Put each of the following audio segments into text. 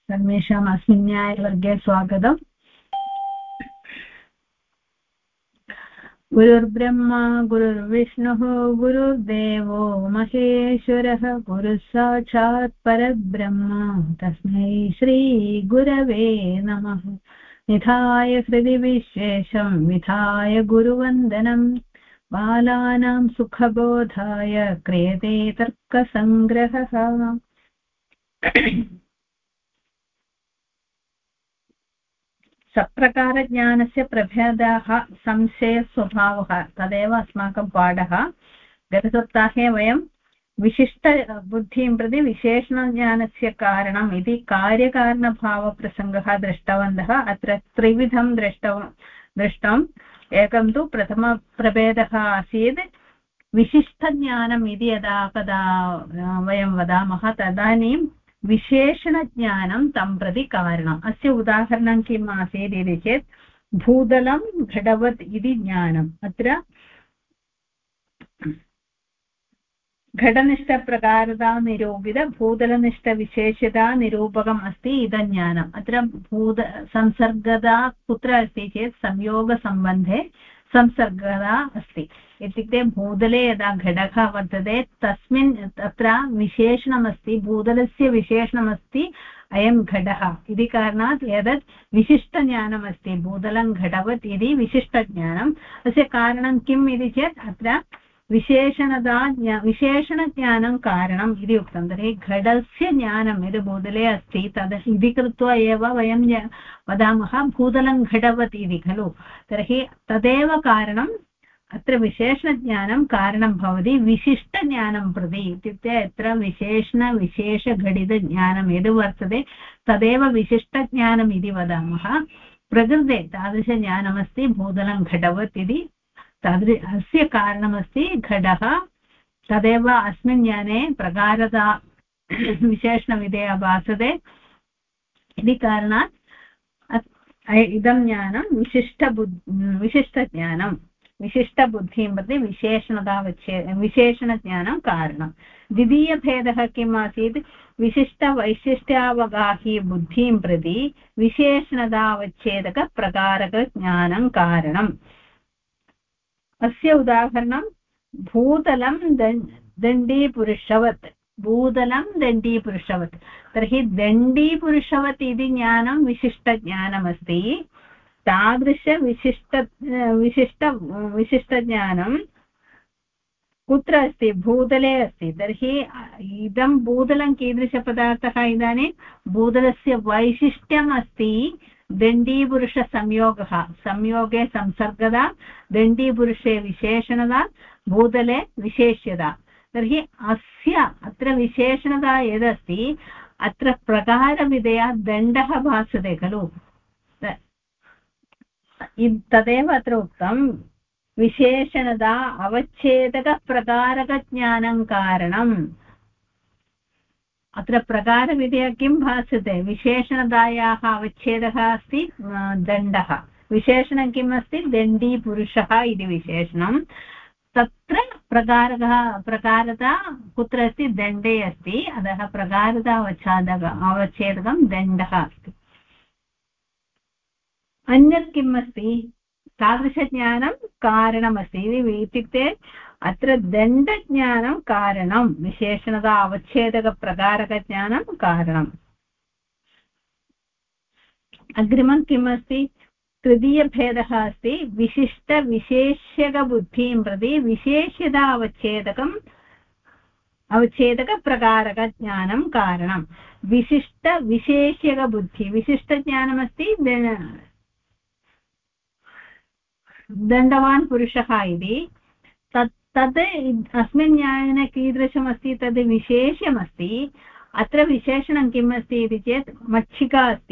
सर्वेषाम् अस्मिन् न्यायवर्गे स्वागतम्। गुरुर्ब्रह्मा गुरुर्विष्णुः गुरुर्देवो महेश्वरः गुरुः साक्षात् परब्रह्म तस्मै श्रीगुरवे नमः। निधाय हृदि विशेषं विधाय गुरुवन्दनं बालानां सुखबोधाय क्रियते तर्कसङ्ग्रहः। सप्रकारज्ञानस्य प्रभेदाः संशयस्वभावः तदेव अस्माकं पाठः। गतसप्ताहे वयं विशिष्टबुद्धिं प्रति विशेषणज्ञानस्य कारणम् इति कार्यकारणभावप्रसङ्गः दृष्टवन्तः। अत्र त्रिविधं दृष्टम्। एकं तु प्रथमप्रभेदः आसीत् विशिष्टज्ञानम् इति यदा कदा वयं वदामः तदानीं विशेषणज्ञानं तं प्रति कारणम्। अस्य उदाहरणं किम् आसीत् इति चेत् भूतलं घटवत् इति ज्ञानम्। अत्र घटनिष्ठप्रकारता निरूपित भूतलनिष्ठविशेषता निरूपकम् अस्ति इदं ज्ञानम्। अत्र संसर्गता कुत्र अस्ति चेत् संयोगसम्बन्धे संसर्गता अस्ति। इत्युक्ते भूतले यदा घटः वर्तते तस्मिन् तत्र विशेषणमस्ति, भूतलस्य विशेषणमस्ति अयं घटः इति कारणात् एतत् विशिष्टज्ञानमस्ति। भूतलं घटवत् इति विशिष्टज्ञानम्। अस्य कारणं किम् इति चेत् अत्र विशेषणज्ञानं कारणम् इति उक्तं। तर्हि घटस्य ज्ञानं यद् भूतले अस्ति तद् इति कृत्वा एव वयं वदामः भूतलं घटवत् इति खलु। तर्हि तदेव कारणम्। अत्र विशेषज्ञानं कारणं भवति विशिष्टज्ञानं प्रति। इत्युक्ते अत्र विशेषघटितज्ञानं यद् वर्तते तदेव विशिष्टज्ञानम् इति वदामः। प्रकृते तादृशज्ञानमस्ति भूतलं घटवत् इति। अस्य कारणमस्ति घटः। तदेव अस्मिन् ज्ञाने प्रकारता विशेषणविधेया भासते इति कारणात् इदं ज्ञानं विशिष्टज्ञानं विशिष्टबुद्धिं प्रति विशेषणज्ञानं कारणं। द्वितीयभेदः किम् आसीत्? विशिष्टवैशिष्ट्यावगाही बुद्धिं प्रति विशेषणतावच्छेदकप्रकारकज्ञानं कारणम्। अस्य उदाहरणं भूतलं दण्डीपुरुषवत्। भूतलं दण्डीपुरुषवत्। तर्हि दण्डीपुरुषवत् इति ज्ञानं विशिष्टज्ञानमस्ति। तादृश विशिष्टज्ञानं कुत्र अस्ति? भूतले अस्ति। तर्हि इदं भूतलं कीदृशपदार्थः? इदानीं भूतलस्य वैशिष्ट्यम् अस्ति दण्डीपुरुषसंयोगः। संयोगे संसर्गता, दण्डीपुरुषे विशेषणता, भूतले विशेष्यता। तर्हि अस्य अत्र विशेषणता यदस्ति अत्र प्रकारविधया दण्डः भासते खलु। तदेव अत्र उक्तं विशेषणता अवच्छेदकप्रकारकज्ञानं कारणम्। अत्र प्रकारविधेय किं भासते? विशेषणतायाः अवच्छेदः अस्ति दण्डः। विशेषणं किम् अस्ति? दण्डीपुरुषः इति विशेषणं। तत्र प्रकारता कुत्र अस्ति? दण्डे अस्ति। अतः प्रकारता अवच्छेदकं दण्डः अस्ति। अन्यत् किम् अस्ति? तादृशज्ञानं कारणमस्ति। इत्युक्ते अत्र दण्डज्ञानं कारणं, विशेषणता अवच्छेदकप्रकारकज्ञानं कारणम्। अग्रिमं किम् अस्ति? तृतीयभेदः अस्ति विशिष्टविशेष्यकबुद्धिं प्रति विशेष्यता अवच्छेदकप्रकारकज्ञानं कारणं। विशिष्टविशेष्यकबुद्धि, विशिष्टज्ञानमस्ति दण्डवान् पुरुषः इति। तद् अस्मिन् ज्ञाने कीदृशमस्ति? तद् विशेष्यमस्ति। अत्र विशेषणं किम् अस्ति इति चेत् मक्षिका अस्ति।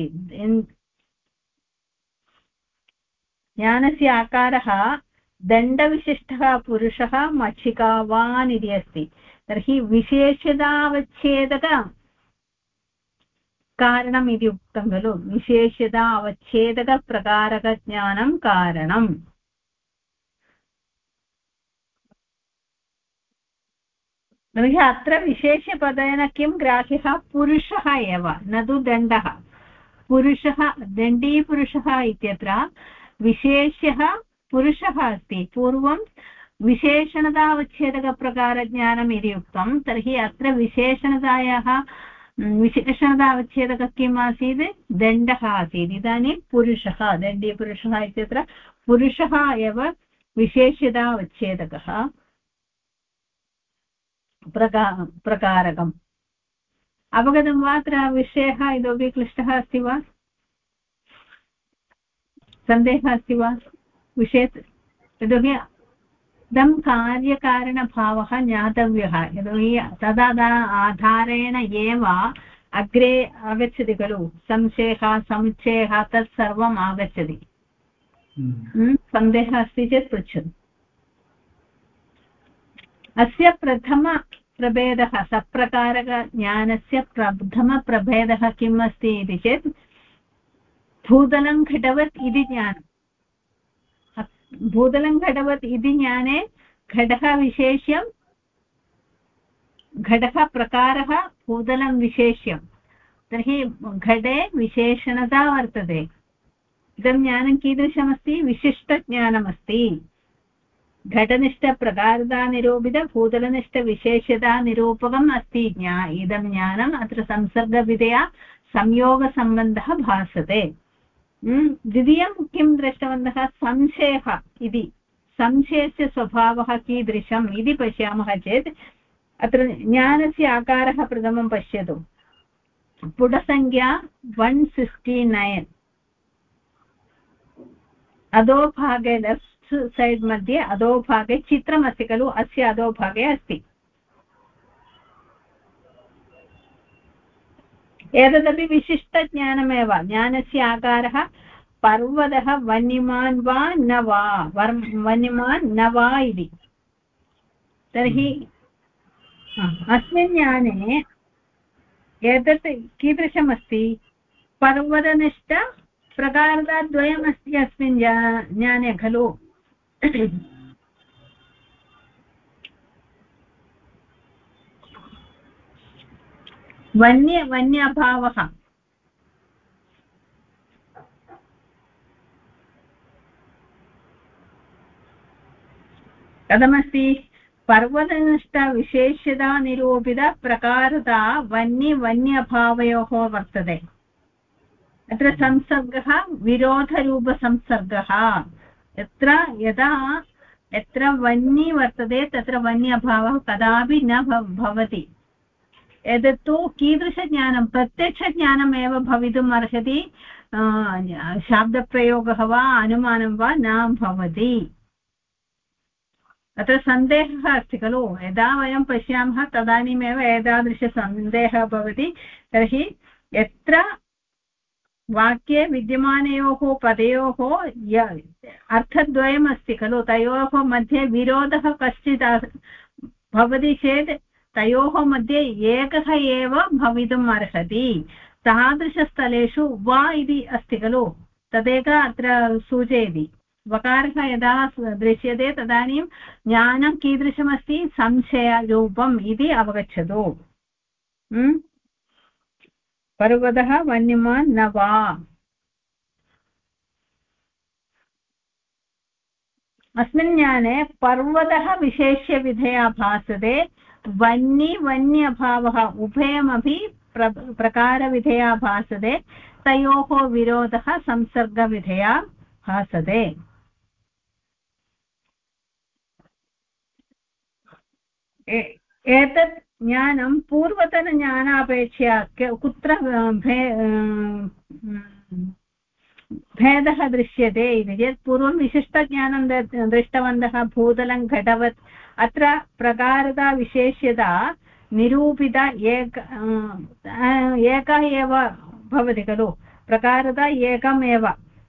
ज्ञानस्य आकारः दण्डविशिष्टः पुरुषः मक्षिकावान् इति अस्ति। तर्हि विशेष्यतावच्छेदक कारणम् इति उक्तं खलु। विशेष्यता अवच्छेदकप्रकारकज्ञानं कारणम्। तर्हि अत्र विशेष्यपदेन किं ग्राह्यः? पुरुषः एव, न तु दण्डः। पुरुषः दण्डीपुरुषः इत्यत्र विशेष्यः पुरुषः अस्ति। पूर्वं विशेषणतावच्छेदकप्रकारज्ञानम् इति उक्तं, तर्हि अत्र विशेषणतावच्छेदकः किम् आसीत्? दण्डः आसीत्। इदानीं पुरुषः, दण्डीपुरुषः इत्यत्र पुरुषः एव विशेष्यतावच्छेदकः प्रकारकम्। अवगतं वा? अत्र विषयः इतोपि क्लिष्टः अस्ति वा? सन्देहः अस्ति वा विषये? यतोहि इदं कार्यकारणभावः ज्ञातव्यः, यतोहि तदा आधारेण एव अग्रे आगच्छति खलु संशयः समुच्चयः तत् सर्वम् आगच्छति। सन्देहः अस्ति चेत् पृच्छतु। अस्य प्रथमप्रभेदः सप्रकारकज्ञानस्य प्रथमप्रभेदः किम् अस्ति इति चेत् भूतलं घटवत् इति ज्ञानम्। भूतलं घटवत् इति ज्ञाने घटः विशेष्यं, घटः प्रकारः, भूतलं विशेष्यं। तर्हि घटे विशेषणता वर्तते। इदं ज्ञानं कीदृशमस्ति? विशिष्टज्ञानमस्ति। घटनिष्ठप्रकारतानिरूपितभूतलनिष्ठविशेष्यतानिरूपकम् अस्ति इदं ज्ञानम्। अत्र संसर्गविधया संयोगसम्बन्धः भासते। द्वितीयं किं दृष्टवन्तः? संशयः इति। संशयस्य स्वभावः कीदृशम् इति पश्यामः चेत् अत्र ज्ञानस्य आकारः प्रथमं पश्यतु। पुटसङ्ख्या 169 अधोभागे लेफ्ट् सैड् मध्ये अधोभागे चित्रमस्ति खलु, अस्य अधोभागे अस्ति। एतदपि विशिष्टज्ञानमेव। ज्ञानस्य आकारः पर्वतः वन्यमान् वा न वा, वन्यमान् न वा इति। तर्हि अस्मिन् ज्ञाने एतत् कीदृशमस्ति? पर्वतनिष्ठ प्रकारद्वयमस्ति अस्मिन् ज्ञाने खलु। वन्यभावः कथमस्ति? पर्वतनिष्ठविशेष्यतानिरूपितप्रकारता वन्यभावयोः वर्तते। अत्र संसर्गः विरोधरूपसंसर्गः। यत्र वन्य वर्तते तत्र वन्यभावः कदापि न भवति। एतत्तु कीदृशज्ञानं? प्रत्यक्षज्ञानमेव भवितुम् अर्हति। शाब्दप्रयोगः वा अनुमानं वा न भवति। अत्र सन्देहः अस्ति खलु। यदा वयं पश्यामः तदानीमेव एतादृशसन्देहः भवति। तर्हि यत्र वाक्ये विद्यमानयोः पदयोः अर्थद्वयमस्ति खलु, तयोः मध्ये विरोधः कश्चित् भवति चेत् तयोः मध्ये एकः एव भवितुम् अर्हति। तादृशस्थलेषु वा इति अस्ति खलु, तदेक अत्र सूचयति। वकारः यदा दृश्यते तदानीं ज्ञानं कीदृशमस्ति? संशयरूपम् इति अवगच्छतु। पर्वतः वन्यमान् न वा। अस्मिन् ज्ञाने पर्वतः विशेष्यविधया भासते, वन्यभावः उभयमपि प्रकारविधया भासते। तयोः विरोधः संसर्गविधया भासते। एतत् ज्ञानं पूर्वतनज्ञानापेक्षया कुत्र भेदः दृश्यते इति चेत् पूर्वं विशिष्टज्ञानं दृष्टवन्तः भूतलं घटवत्। अत्र प्रकारता विशेष्यता निरूपिता एकः एव भवति खलु, प्रकारता एकमेव।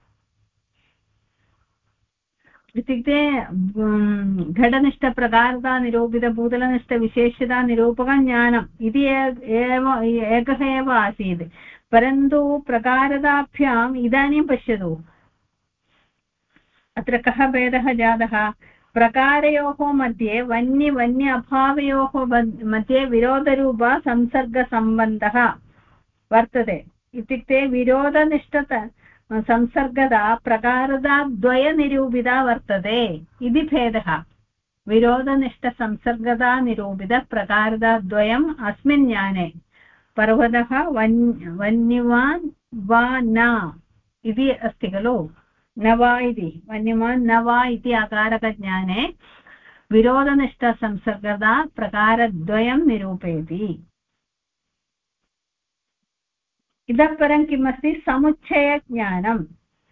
इत्युक्ते घटनिष्ठप्रकारतानिरूपितभूतलनिष्ठविशेष्यतानिरूपकज्ञानम् इति एकः एव आसीत्। परन्तु प्रकारताभ्याम् इदानीं पश्यतु, अत्र कः भेदः जातः? प्रकारयोः मध्ये वन्य अभावयोः मध्ये विरोधरूप संसर्गसम्बन्धः वर्तते। इत्युक्ते विरोधनिष्ठता संसर्गदा प्रकारदाद्वयनिरूपिता वर्तते इति भेदः। विरोधनिष्ठसंसर्गदा निरूपितप्रकारदाद्वयम् अस्मिन् ज्ञाने पर्वतः वन्यवान् वा न इति अस्ति खलु। न वा इति वन्यवान् न वा इति आकारकज्ञाने विरोधनिष्ठसंसर्गदा प्रकारद्वयं निरूपयति। इतः परं किमस्ति समुच्चयज्ञानम्।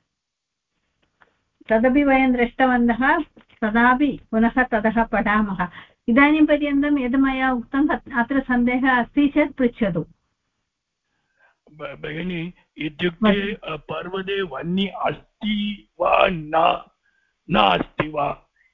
तदपि वयं दृष्टवन्तः, तदापि पुनः ततः पठामः। इदानीं पर्यन्तं यद् मया उक्तम् अत्र सन्देहः अस्ति चेत् पृच्छतु। भगिनी, इत्युक्ते पर्वते वह्नि अस्ति वा न अस्ति वा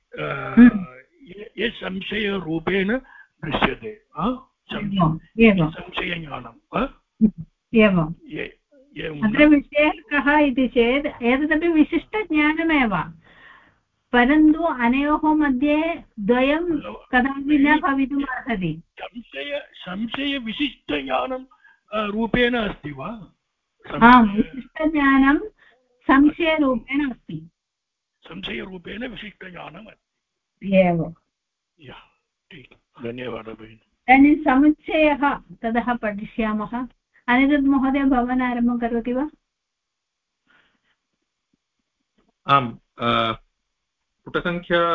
ये संशयरूपेण दृश्यते, संशयज्ञानम्। एवम् अत्र विषयः कः इति चेत् एतदपि विशिष्टज्ञानमेव, परन्तु अनयोः मध्ये द्वयं कदापि न भवितुम् अर्हति। संशयविशिष्टज्ञानं रूपेण अस्ति वा? आम्, विशिष्टज्ञानं संशयरूपेण अस्ति। संशयरूपेण विशिष्टज्ञानम् एवं। धन्यवादः भगिनि। इदानीं समुच्चयः ततः पठिष्यामः। अनिरुद्ध महोदय, भवान् आरम्भं करोति वा? आम्, पुटसङ्ख्या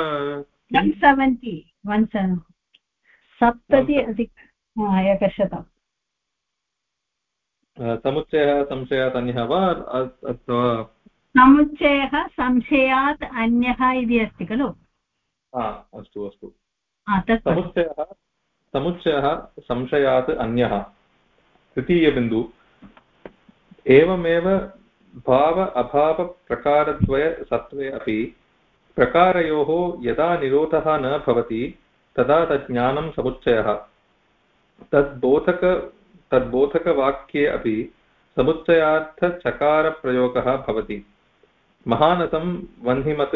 170 अधिक 100। समुच्चयः संशयात् अन्यः वा अथवा समुच्चयः संशयात् अन्यः इति अस्ति खलु? अस्तु अस्तु। समुच्चयः संशयात् अन्यः। तृतीयबिन्दु। एवमेव भाव अभावप्रकारद्वय सत्त्वे अपि प्रकारयोः यदा निरोधः न भवति तदा तज्ज्ञानं समुच्चयः। तद्बोधकवाक्ये अपि समुच्चयार्थचकारप्रयोगः भवति। महानसं वह्निमत्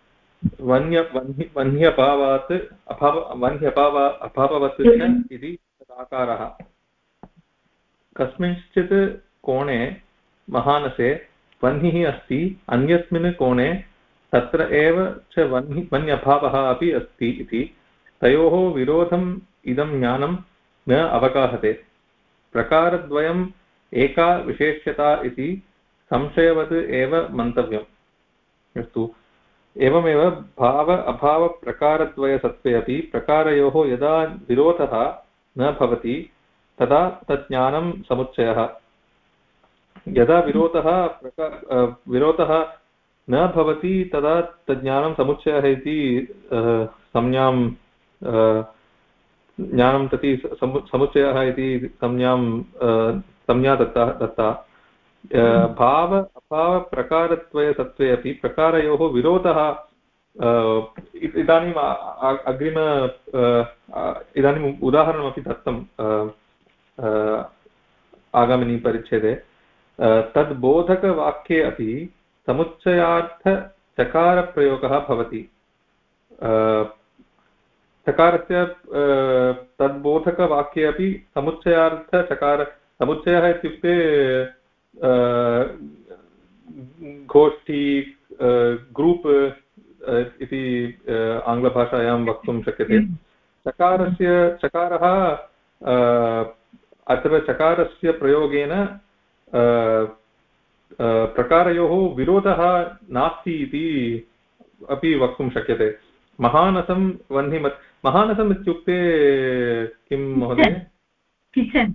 वह्न्यभावात् अभाववत् च इति तदाकारः। कस्मिंश्चित् कोणे महानसे वह्निः अस्ति, अन्यस्मिन् कोणे तत्र एव च वह्न्यभावः अपि अस्ति इति तयोः विरोधम् इदं ज्ञानं न अवगाहते। प्रकारद्वयम् एका विशेष्यता इति संशयवत् एव मन्तव्यम्। अस्तु। एवमेव भाव अभावप्रकारद्वयसत्त्वे अपि प्रकारयोः यदा विरोधः न भवति तदा तज्ज्ञानं समुच्चयः। यदा विरोधः न भवति तदा तज्ज्ञानं समुच्चयः इति संज्ञां ज्ञानं प्रति समुच्चयः इति संज्ञा दत्ता। भाव अभावप्रकारद्वयसत्त्वे अपि प्रकारयोः विरोधः इदानीम् इदानीम् उदाहरणमपि दत्तम् आगामिनी परिच्छेदे। तद्बोधकवाक्ये अपि समुच्चयार्थचकारप्रयोगः भवति। चकारस्य तद्बोधकवाक्ये अपि समुच्चयः इत्युक्ते गोष्ठी, ग्रूप् इति आङ्ग्लभाषायां वक्तुं शक्यते। चकारः अत्र चकारस्य प्रयोगेन प्रकारयोः विरोधः नास्ति इति अपि वक्तुं शक्यते। महानसं वह्निमत्। महानसम् इत्युक्ते किं महोदय? किचन्।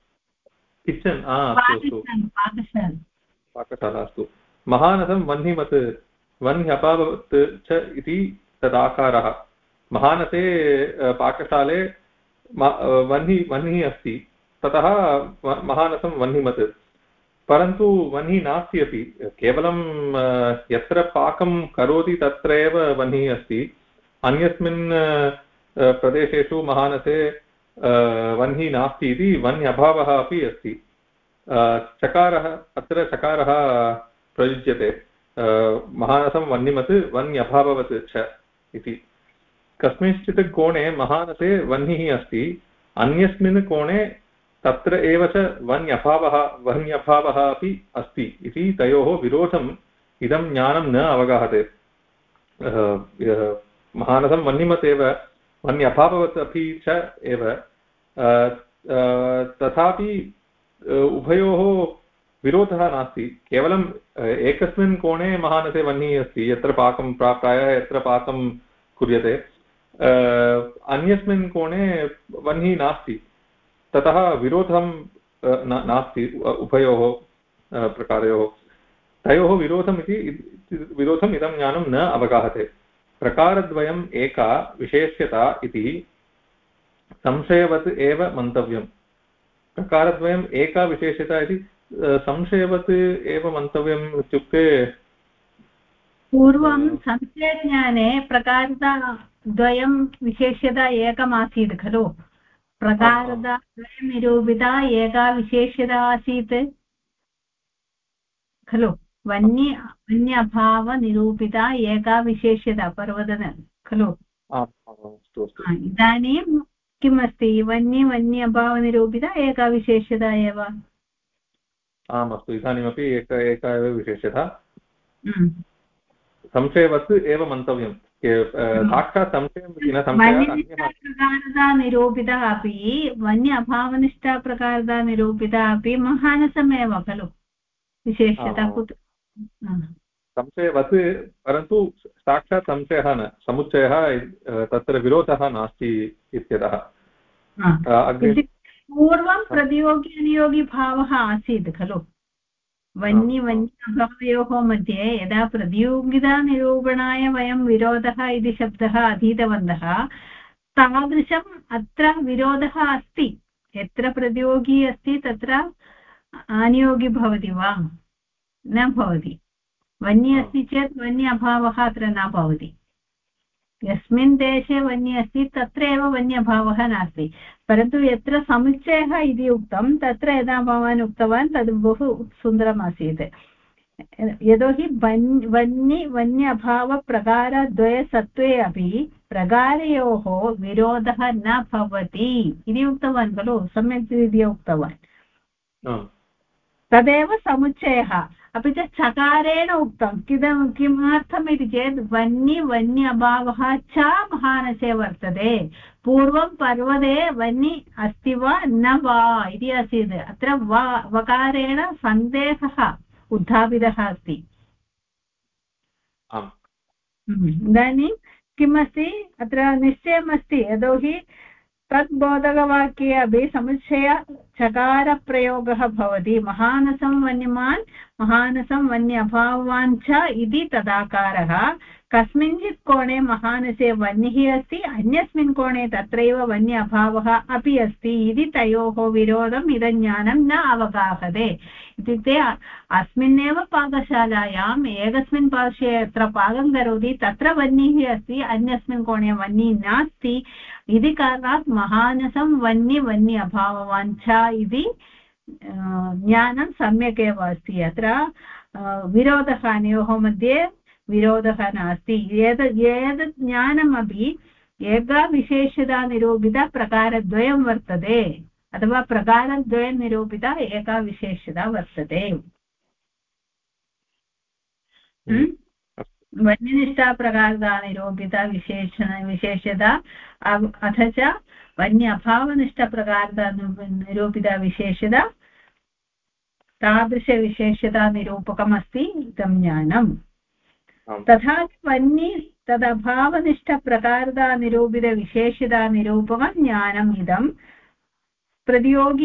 अस्तु, पाकशाला। अस्तु। महानसं वह्निमत् वह्न्यभावत् च इति तदाकारः। महानसे पाकशाले वह्निः अस्ति, ततः महानसं वह्निमत्। परन्तु वह्निः नास्ति अपि, केवलं यत्र पाकं करोति तत्र एव वह्निः अस्ति। अन्यस्मिन् प्रदेशेषु महानसे वह्निः नास्ति इति वह्न्यभावः अपि अस्ति। अत्र चकारः प्रयुज्यते। महानसं वह्निमत् वह्न्यभाववत् च इति। कस्मिंश्चित् कोणे महानसे वह्निः अस्ति, अन्यस्मिन् कोणे तत्र एव च वन्यभावः अपि अस्ति इति तयोः विरोधम् इदं ज्ञानं न अवगाहते। महानसं वह्निमत् एव वन्यभाववत् अपि च एव तथापि उभयोः विरोधः नास्ति। केवलम् एकस्मिन् कोणे महानसे वह्निः अस्ति, यत्र पाकं प्रायः यत्र पाकं कुर्यते, अन्यस्मिन् कोणे वह्निः नास्ति, ततः विरोधं नास्ति उभयोः प्रकारयोः। तयोः विरोधम् इदं ज्ञानं न अवगाहते। प्रकारद्वयम् एका विशेष्यता इति संशयवत् एव मन्तव्यम्। प्रकारद्वयम् एका विशेष्यता इति संशयवत् एव मन्तव्यम् इत्युक्ते पूर्वं संशयज्ञाने प्रकारद्वयं विशेष्यता एकमासीत् खलु। प्रकारद्वयं निरूपिता एका विशेष्यता आसीत् खलु। वन्यभावनिरूपिता एका विशेष्यता पर्वतन खलु। इदानीं किम् अस्ति? वन्यभावनिरूपिता एका विशेष्यता एव। आम् अस्तु, इदानीमपि एका एव विशेष्यता। संशयवत् एव मन्तव्यं। साक्षात् संशयं न प्रकारता निरूपिता अपि वन्य अभावनिष्ठा प्रकारता निरूपिता अपि महानसमेव खलु विशेष्यता कुत्र? संशयवत्, परन्तु साक्षात् संशयः न, समुच्चयः तत्र विरोधः नास्ति इत्यतः। पूर्वं प्रतियोगी अनियोगी भावः आसीत् खलु। वन्यभावयोः मध्ये यदा प्रतियोगितानिरूपणाय वयं विरोधः इति शब्दः अधीतवन्तः, तादृशम् अत्र विरोधः अस्ति। यत्र प्रतियोगी अस्ति तत्र अनियोगी भवति वा? न भवति। वन्य अस्ति चेत् वन्य अभावः अत्र न भवति। यस्मिन् देशे वन्य अस्ति तत्र एव वन्यभावः नास्ति। परन्तु यत्र समुच्चयः इति उक्तं तत्र यदा भवान् उक्तवान् तद् बहु सुन्दरमासीत्। यतोहि वन्यभावप्रकारद्वयसत्त्वे अपि प्रकारयोः विरोधः न भवति इति उक्तवान् खलु। सम्यक् रीत्या उक्तवान्। तदेव समुच्चयः। अपि च चकारेण उक्तं किमर्थम् इति चेत् वन्य अभावः च महानसे वर्तते। पूर्वं पर्वते वन्य अस्ति वा न वा इति आसीत्। अत्र वकारेण सन्देहः उत्थापितः अस्ति। इदानीं किमस्ति? अत्र निश्चयमस्ति। यतोहि तद् बोधकवाक्ये अपि समुच्चय चकारप्रयोगः भवति। महानसं वन्यमान् महानसं वन्य अभाववान् च इति तदाकारः। कस्मिंश्चित् कोणे महानसे वह्निः अस्ति, अन्यस्मिन् कोणे तत्रैव वन्य अभावः अपि अस्ति इति तयोः विरोधम् इदं ज्ञानं न अवगाहते। इत्युक्ते अस्मिन्नेव पाकशालायाम् एकस्मिन् पार्श्वे यत्र पाकं करोति तत्र वह्निः अस्ति, अन्यस्मिन् कोणे वह्निः नास्ति इति कारणात् महानसं वन्य अभाववान् च इति ज्ञानं सम्यक् एव अस्ति। अत्र विरोधः अनयोः मध्ये विरोधः नास्ति। एतद् ज्ञानमपि एका विशेषता निरूपिता प्रकारद्वयं वर्तते, अथवा प्रकारद्वयं निरूपिता एका विशेषता वर्तते। वन्यनिष्ठा प्रकारता निरूपिता विशेषता अथ च वन्य अभावनिष्ठ प्रकारता निरूपिता विशेषता, तादृशविशेषता निरूपकमस्ति इदं ज्ञानम्। तथा वन्य तदभावनिष्ठ प्रकारता निरूपित विशेषता निरूपकं ज्ञानम् इदं प्रतियोगी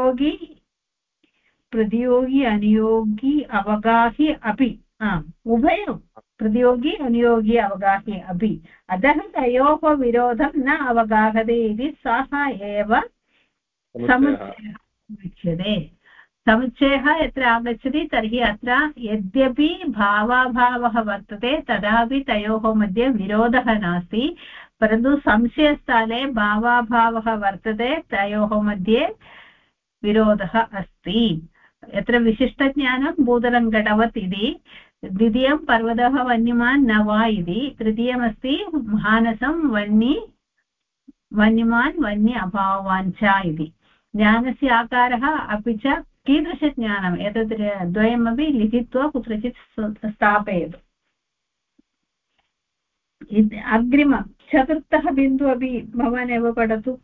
अनियोगी अवगाही अपि उभयं प्रतियोगी अनियोगी अवगाही अपि। अतः तयोः विरोधं न अवगाहते इति सः एव समुच्चयः उच्यते। समुच्चयः यत्र आगच्छति तर्हि अत्र यद्यपि भावाभावः वर्तते तदापि तयोः मध्ये विरोधः नास्ति। परन्तु संशयस्थाने भावाभावः वर्तते, तयोः मध्ये विरोधः अस्ति। यत्र विशिष्टज्ञानं भूतलं घटवत् इति, द्वितीयं पर्वतः वन्यमान् न वा इति, तृतीयमस्ति महानसं वन्यमान् वन्य अभाववान् च इति। ज्ञानस्य आकारः अपि च कीदृशज्ञानम् एतद् द्वयमपि लिखित्वा कुत्रचित् स्थापयतु। अग्रिम चतुर्थः बिन्दुः अपि भवान् एव पठतु।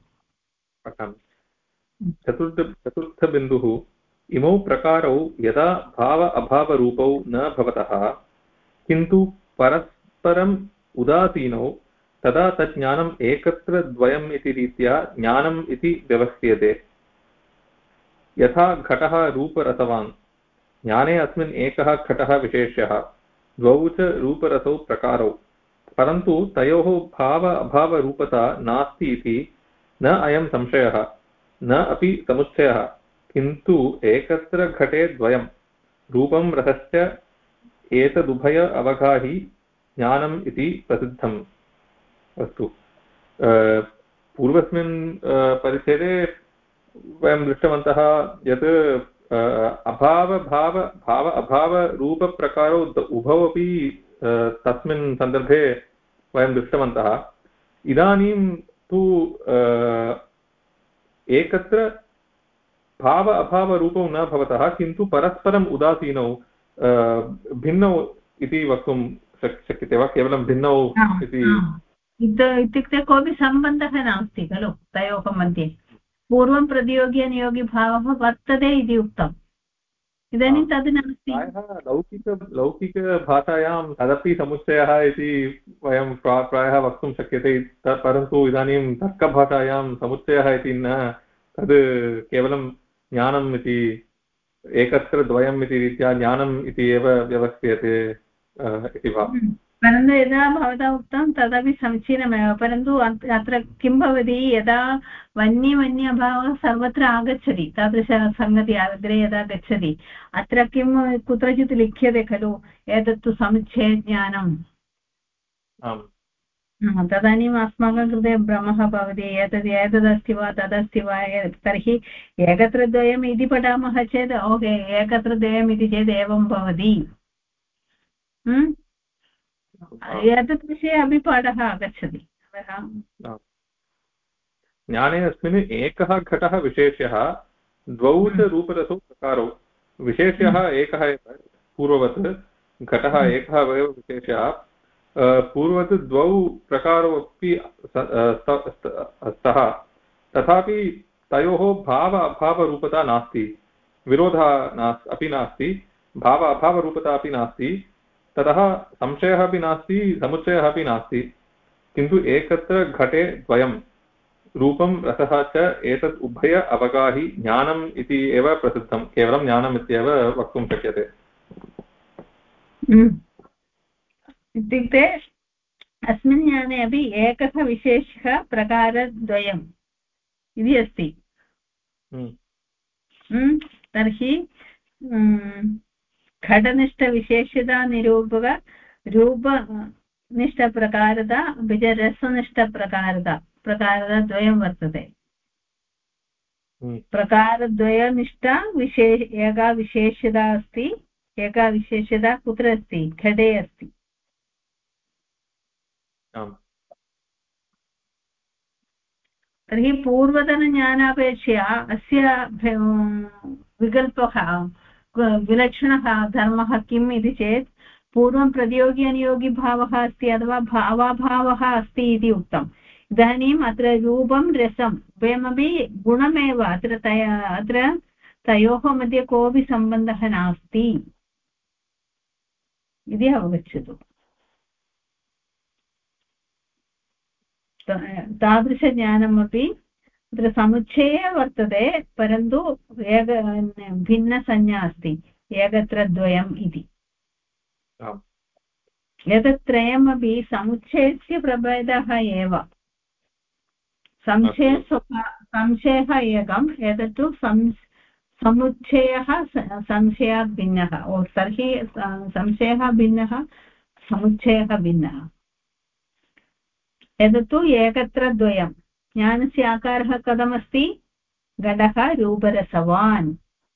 चतुर्थबिन्दुः इमौ प्रकारौ यदा भाव अभावरूपौ न भवतः किन्तु परस्परम् उदासीनौ तदा तत् ज्ञानम् एकत्र द्वयम् इति रीत्या ज्ञानम् इति व्यवस्थ्यते। यथा घटः रूपरसवान्, ज्ञाने अस्मिन् एकः घटः विशेष्यः, द्वौ च रूपरसौ प्रकारौ, परन्तु तयोः भाव अभावरूपता नास्ति इति न अयं संशयः न अपि समुच्चयः, किन्तु एकत्र घटे द्वयं रूपं रसश्च एतदुभय अवगाहि ज्ञानम् इति प्रसिद्धम्। अस्तु, पूर्वस्मिन् परिच्छेदे वयं दृष्टवन्तः यत् भाव अभावरूपप्रकारौ उभौ अपि तस्मिन् सन्दर्भे वयं दृष्टवन्तः। इदानीं तु एकत्र भाव अभावरूपौ न भवतः किन्तु परस्परम् उदासीनौ भिन्नौ इति वक्तुं शक्यते वा? केवलं भिन्नौ इत्युक्ते कोऽपि सम्बन्धः नास्ति खलु तयोः मध्ये। पूर्वं प्रतियोगी अनियोगिभावः वर्तते इति उक्तम्, इदानीं तद् नास्ति। लौकिकभाषायां तदपि समुच्चयः इति वयं प्रायः वक्तुं शक्यते, परन्तु इदानीं तर्कभाषायां समुच्चयः इति न, तद् केवलं ज्ञानम् इति एकत्र द्वयम् इति रीत्या ज्ञानम् इति एव व्यवस्थ्यते इति वा? परन्तु यदा भवता उक्तं तदपि समीचीनमेव, परन्तु अत्र किं भवति, यदा वन्यभावः सर्वत्र आगच्छति, तादृशसङ्गतिः अग्रे यदा गच्छति, अत्र किं कुत्रचित् लिख्यते खलु एतत्तु समुच्चयज्ञानम्, तदानीम् अस्माकं कृते भ्रमः भवति, एतदस्ति वा तदस्ति वा। तर्हि एकत्र द्वयम् इति पठामः चेत् ओके, एकत्र द्वयम् इति चेत् एवं भवति। एतत् विषये अपि पाठः आगच्छति। ज्ञाने अस्मिन् एकः घटः विशेष्यः, द्वौ च रूपरसौ प्रकारौ। विशेष्यः एकः एव पूर्ववत्, घटः एकः एव विशेष्यः। पूर्ववत् द्वौ प्रकारौ अपि स्तः, तथापि तयोः भाव अभावरूपता नास्ति, विरोधः अपि नास्ति, भाव अभावरूपता अपि नास्ति, ततः संशयः अपि नास्ति, समुच्चयः अपि नास्ति, किन्तु एकत्र घटे द्वयं रूपं रसः च एतत् उभय अवगाहि ज्ञानम् इति एव प्रसिद्धं। केवलं ज्ञानम् इत्येव वक्तुं शक्यते। इत्युक्ते अस्मिन् ज्ञाने अपि एकः विशेषः प्रकारद्वयम् इति अस्ति। तर्हि घटनिष्ठविशेषता निरूपक रूपनिष्ठप्रकारता अपि च रसनिष्ठप्रकारता द्वयं वर्तते। प्रकारद्वयनिष्ठा एका विशेषता अस्ति, एका विशेषता कुत्र अस्ति? घटे अस्ति। तर्हि पूर्वतनज्ञानापेक्षया अस्य विकल्पः विलक्षणः धर्मः किम् इति चेत्, पूर्वं प्रतियोगी अनियोगिभावः अस्ति अथवा भावाभावः अस्ति इति उक्तम्। इदानीम् अत्र रूपं रसं द्वयमपि गुणमेव, अत्र तयोः मध्ये कोऽपि सम्बन्धः नास्ति इति अवगच्छतु। तादृशज्ञानमपि तत्र समुच्चये वर्तते, परन्तु भिन्नसंज्ञा अस्ति, एकत्र द्वयम् इति। एतत्त्रयमपि समुच्चयस्य प्रभेदः एव। संशयः एकम्, एतत्तु समुच्चयः संशयात् भिन्नः। तर्हि संशयः भिन्नः, समुच्चयः भिन्नः। एतत्तु एकत्र द्वयम्। ज्ञानस्य आकारः कथमस्ति? घटः रूपरसवान्।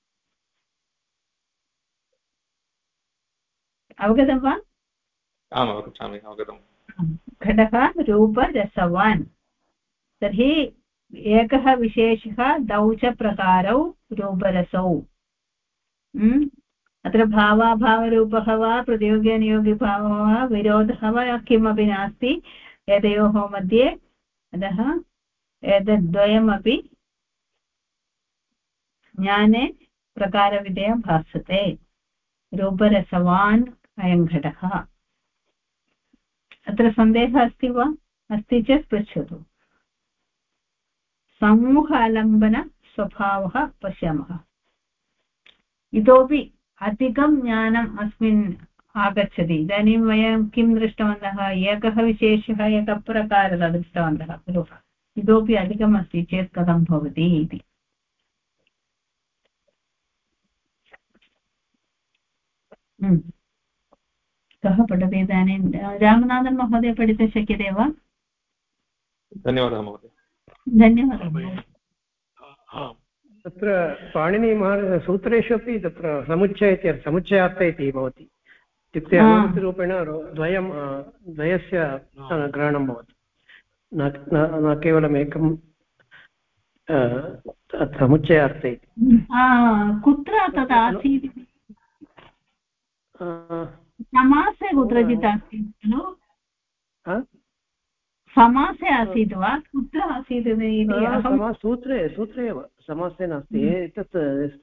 अवगतं वा? आम्, अवगच्छामि, अवगतम्। घटः रूपरसवान्। तर्हि एकः विशेषः द्वौ च प्रकारौ रूपरसौ। अत्र भावाभावरूपः वा प्रतियोगिनियोगिभावः वा विरोधः वा किमपि नास्ति एतयोः मध्ये। अतः एतद्द्वयमपि ज्ञाने प्रकारविधेयं भासते। रूपरसवान् अयं घटः। अत्र सन्देहः अस्ति वा? अस्ति चेत् पृच्छतु। समूहालम्बनस्वभावः पश्यामः। इतोपि अधिकं ज्ञानम् अस्मिन् आगच्छति। इदानीं वयं किं दृष्टवन्तः? एकः विशेषः एकः प्रकारः दृष्टवन्तः खलु। इतोपि अधिकम् अस्ति चेत् कथं भवति इति। कः पठति इदानीं? रामनाथन् महोदय पठितुं शक्यते वा? धन्यवादः महोदय। धन्यवादः। तत्र पाणिनिसूत्रेषु अपि तत्र समुच्चयार्थ इति भवति। इत्युक्ते अनुवृत्तिरूपेण द्वयस्य ग्रहणं भवति, न केवलम् एकं समुच्चयार्थे इति। कुत्र तत् आसीत्? समासे कुत्रचित् आसीत् खलु? समासे आसीत् वा? कुत्र आसीत्? सूत्रे एव समासे नास्ति। एतत्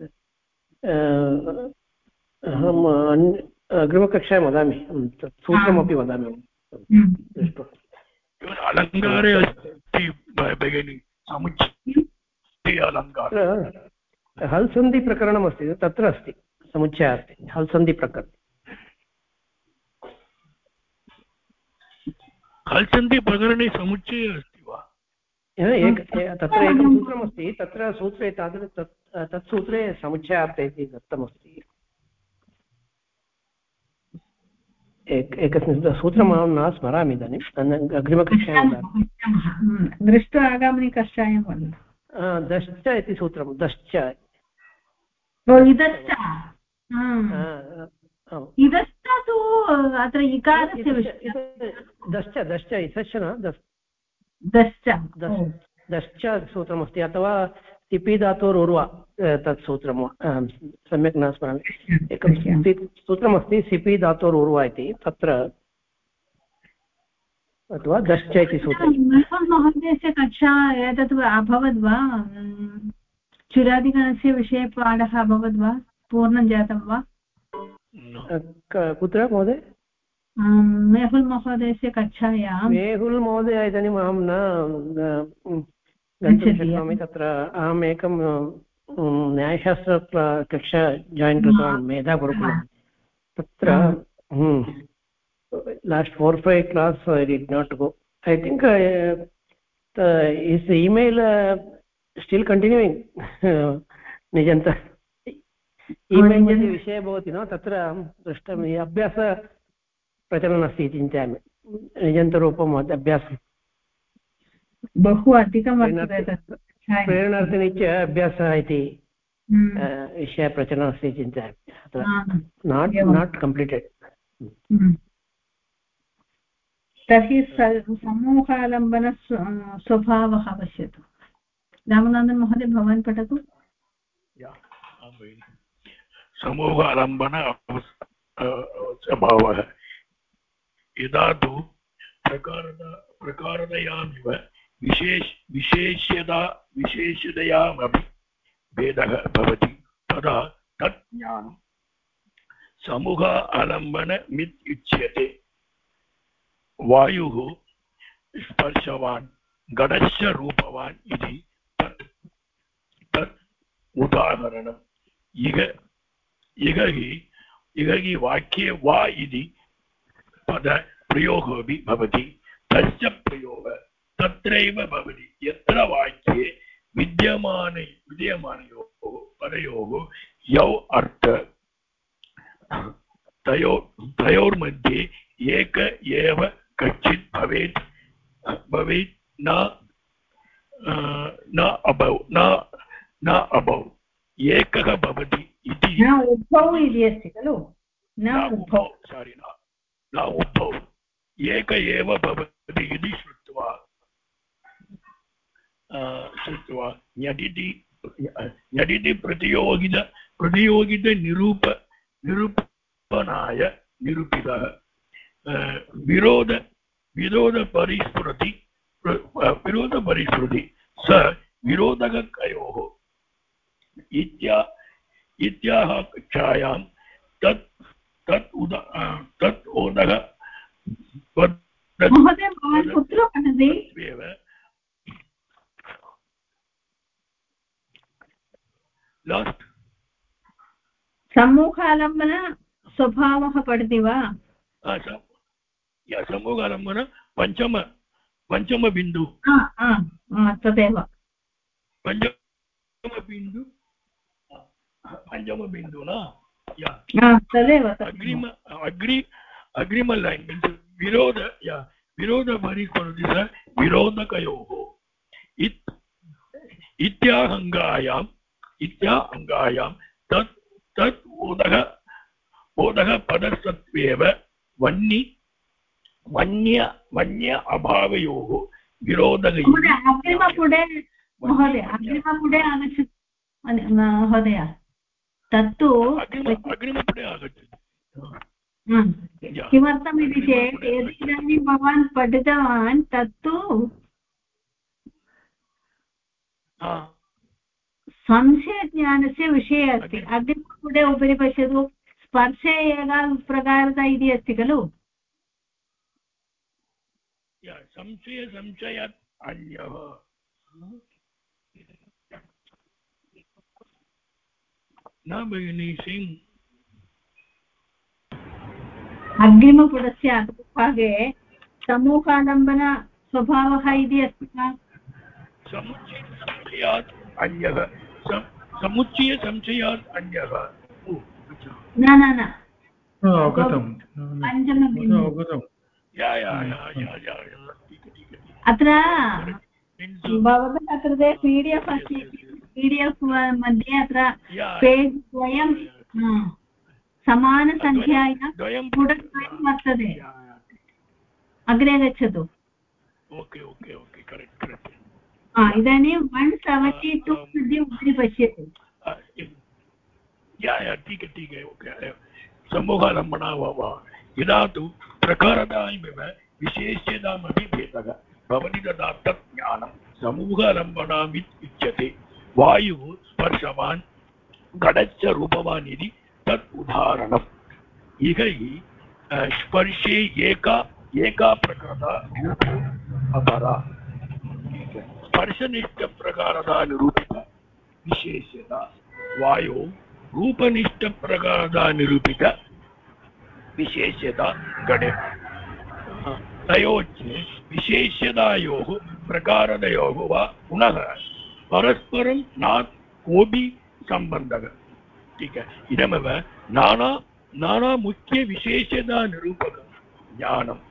अहम् अग्रिमकक्षायां वदामि, तत् सूत्रमपि वदामि दृष्ट्वा। अलङ्कारे अस्ति भगिनि, समुच्चय अलङ्कारः। हल्सन्धिप्रकरणमस्ति, तत्र अस्ति समुच्चयार्थे हल्सन्धिप्रकरणं। हल्सन्धिप्रकरणे समुच्चये अस्ति वा? तत्र एकं सूत्रमस्ति, तत्र सूत्रे तत् सूत्रे समुच्चयार्थे इति दत्तमस्ति। एकस्मिन् सूत्रम् अहं न स्मरामि इदानीम्, अग्रिमकक्षायां वदामि। दृष्ट्वा आगामिनि कक्षायां वदतु। दश्च इति सूत्रं, दश्च इदश्च तु अत्र इकारस्य विषयः। दश्च इसश्च न दश्च सूत्रमस्ति, अथवा तिपि धातोरुर्वा तत् सूत्रं सम्यक् न स्मरामि। एकं सूत्रमस्ति सिपि धातोरुर्वा इति, तत्र अथवा दश्च इति सूत्रं। महोदयस्य कक्षा एतत् अभवत् वा? चुरादिगणस्य विषये पाठः अभवत् वा? पूर्णं जातं वा? कुत्र महोदय? मेहुल् महोदयस्य कक्षायां। मेहुल् महोदय इदानीम् अहं न गन्तुं शक्नोमि। तत्र अहम् एकं न्यायशास्त्रकक्षा जायिन् कृतवान् मेधागुरुकुलं। तत्र last 4-5 class I did not go. I think is the email still continuing? Nijanta email मध्ये विषयः भवति न, तत्र दृष्टम् अभ्यासप्रचलनमस्ति इति चिन्तयामि। निजन्तरूपम् अभ्यासं बहु अधिकम् प्रेरणार्थिनी च अभ्यासः इति विषयप्रचलनमस्ति चिन्तयामि। अत्र नाट् कम्प्लीटेड्। तर्हि समूहालम्बन स्वभावः पश्यतु। रामनाथन् महोदय भवान् पठतु। समूहालम्बन स्वभावः यदा तु प्रकारदयामिव विशेष्यदयामपि भेदः भवति, तदा तत् ज्ञानं समूह आलम्बनमित् उच्यते। वायुः स्पर्शवान् घटस्य रूपवान् इति तत् उदाहरणम्। इगहि वाक्ये वा इति पदप्रयोगः अपि भवति। तस्य प्रयोगः तत्रैव भवति यत्र वाक्ये विद्यमानयोः पदयोः यौ अर्थ तयोर्मध्ये एक एव कश्चित् भवेत् न अभौ एकः भवति इति। न उभौ इति अस्ति खलु? न उभौ एक एव भवति इति श्रुत्वा श्रुत्वा ञटिति प्रतियोगितनिरूपणाय निरूपितः विरोधपरिस्फुति स विरोधकयोः इत्याह कक्षायां तत् ओदः महोदय भवान् कुत्र पठति लास्ट् समूहालम्बन स्वभावः पठति वा समूहालम्बन पञ्चमबिन्दु तदेव पञ्चमबिन्दु न तदेव अग्रिम लैन् मीन्स् विरोधपरिस्फुति स विरोधकयोः इत्याहङ्गायां तत् ओदः पदसत्वेव वन्य अभावयोः विरोधकैः अग्रिमपुटे आगच्छतु महोदय तत्तु अग्रिमपुटे आगच्छति किमर्थमिति चेत् यदि इदानीं भवान् पठितवान् तत्तु संशयज्ञानस्य विषये अस्ति अग्रिमपुटे उपरि पश्यतु स्पर्शे एका प्रकारता इति अस्ति खलु संशयात् अन्यः न भगिनी सिंह अग्रिमपुटस्य अग्रभागे समूहालम्बन स्वभावः इति अस्ति वा समुच्चयसंशयात् अन्यः समुच्चयसंशयात् अन्यः न पञ्चमबिन्दु अत्र भवतः कृते PDF अस्ति PDF मध्ये अत्र पेज् द्वयं समानसङ्ख्यायां पुटद्वयं वर्तते अग्रे गच्छतु इदानीं 172 मध्ये उपरि पश्यतु समूहालम्बना वा यदा तु प्रकारदायमेव विशेष्यतामपि भेदः भवति तदा तत् ज्ञानं समूहालम्बनामिति उच्यते वायुः स्पर्शवान् घटश्च रूपवान् इति तत् उदाहरणम् इह हि स्पर्शे एका प्रकारता रूपो अपरा स्पर्शनिष्ठप्रकारता निरूपित विशेष्यता वायो रूपनिष्ठप्रकारता निरूपित विशेष्यता घटे तयोः विशेष्यतायोः प्रकारतयोः वा पुनः परस्परं न कोऽपि सम्बन्धः ठीक है इदमेव नाना मुख्य विशेषता निरूपकं ज्ञानं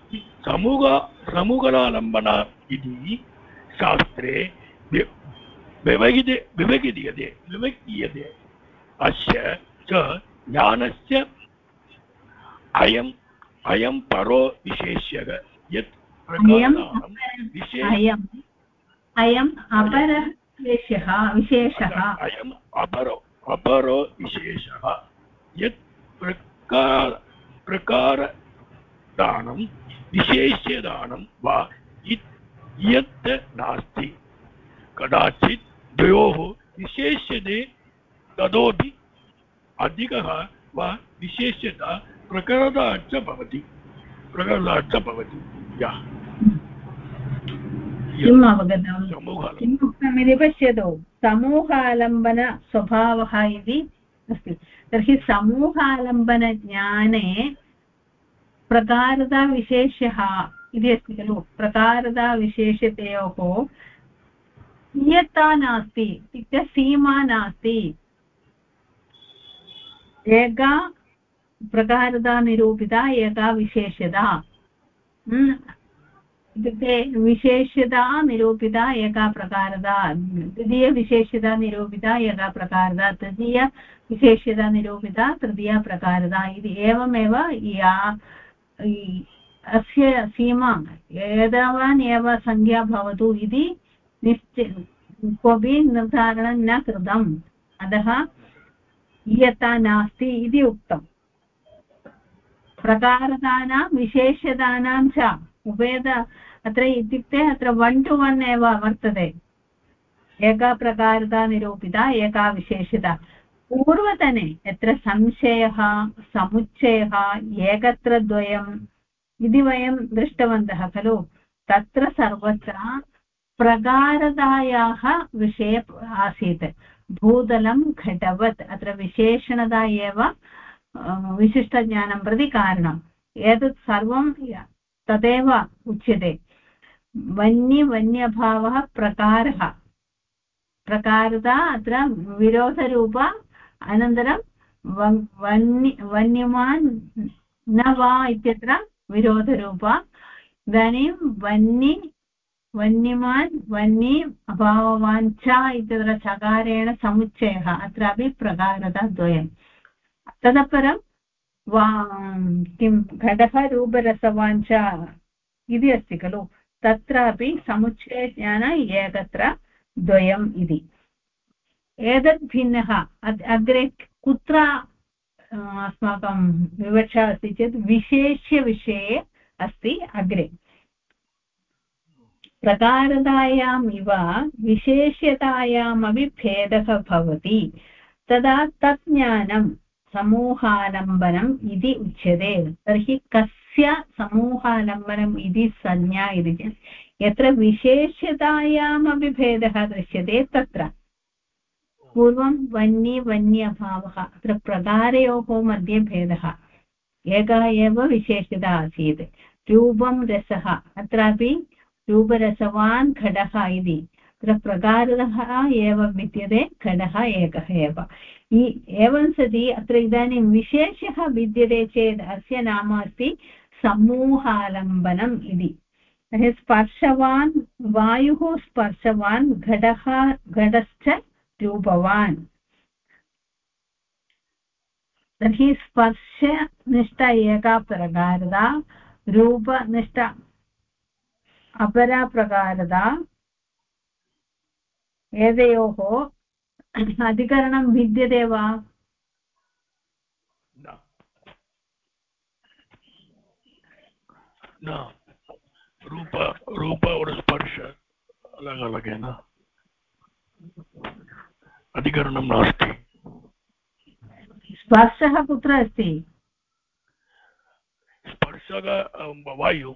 समूहालम्बना इति शास्त्रे विभक्तीयते अस्य च ज्ञानस्य अयं परो विशेष्यः यत् अयम् अपरः विशेषः अयम् अपरो विशेषः यत् प्रकारदानं विशेष्यदानं वा यत् नास्ति कदाचित् द्वयोः विशेष्यते ततोपि अधिकः वा विशेष्यता प्रकारदाच्च भवति किम् अवगतं किम् उक्तमिति पश्यतु समूहालम्बन स्वभावः इति अस्ति तर्हि समूहालम्बनज्ञाने प्रकारदाविशेषः इति अस्ति खलु प्रकारदाविशेषतयोः नियता नास्ति इत्युक्ते सीमा नास्ति एका प्रकारदा निरूपिता एका विशेष्यता इत्युक्ते विशेष्यता निरूपिता एका प्रकारदा द्वितीयविशेष्यता निरूपिता एका प्रकारदा तृतीयविशेष्यता निरूपिता तृतीया प्रकारदा इति एवमेव या अस्य सीमा एतावान् एव संख्या भवतु इति कोऽपि निर्धारणं न कृतम् अतः इयता नास्ति इति उक्तम् प्रकारदानां विशेषदानां च उभयद अत्र इत्युक्ते अत्र 1 to 1 एव वर्तते एका प्रकारदा निरूपिता एका विशेषता पूर्वतने यत्र संशयः समुच्चयः एकत्र द्वयम् इति वयं दृष्टवन्तः खलु तत्र सर्वत्र प्रकारदायाः विषये आसीत् भूतलं घटवत् अत्र विशेषणता एव विशिष्टज्ञानं प्रति कारणम् एतत् सर्वं तदेव उच्यते वन्यभावः प्रकारः प्रकारता अत्र विरोधरूप अनन्तरं वन्यमान् न वा इत्यत्र विरोधरूप इदानीं वन्यमान् वन्ये अभाववान् च इत्यत्र चकारेण समुच्चयः अत्रापि प्रकारता द्वयम् तदपरं किं घटः रूपरसवान् च इति अस्ति खलु तत्रापि समुच्चयज्ञान एकत्र द्वयम् इति एतद् भिन्नः अग्रे कुत्र अस्माकं विवक्षा अस्ति चेत् विशेष्यविषये अस्ति अग्रे प्रकारतायाम् इव विशेष्यतायामपि भेदः भवति तदा तत् ज्ञानं समूहालम्बनम् इति उच्यते तर्हि कस्य समूहालम्बनम् इति संज्ञा इति चेत् यत्र विशेष्यतायामपि भेदः दृश्यते तत्र पूर्वं वन्यभावः अत्र प्रकारयोः मध्ये भेदः एकः एव विशेषता आसीत् रूपं रसः अत्रापि रूपरसवान् घटः इति तत्र प्रकारः एव विद्यते घटः एकः एव एवं सति अत्र इदानीं विशेषः विद्यते चेत् अस्य नाम अस्ति समूहालम्बनम् इति तर्हि स्पर्शवान् वायुः स्पर्शवान् घटश्च रूपवान् तर्हि स्पर्शनिष्ठ एका प्रकारदा रूपनिष्ठ अपरा प्रकारदा एतयोः अधिकरणं विद्यते वा न रूप और स्पर्श अलग अलग है ना अधिकरणं नास्ति स्पर्शः कुत्र अस्ति स्पर्शः वायु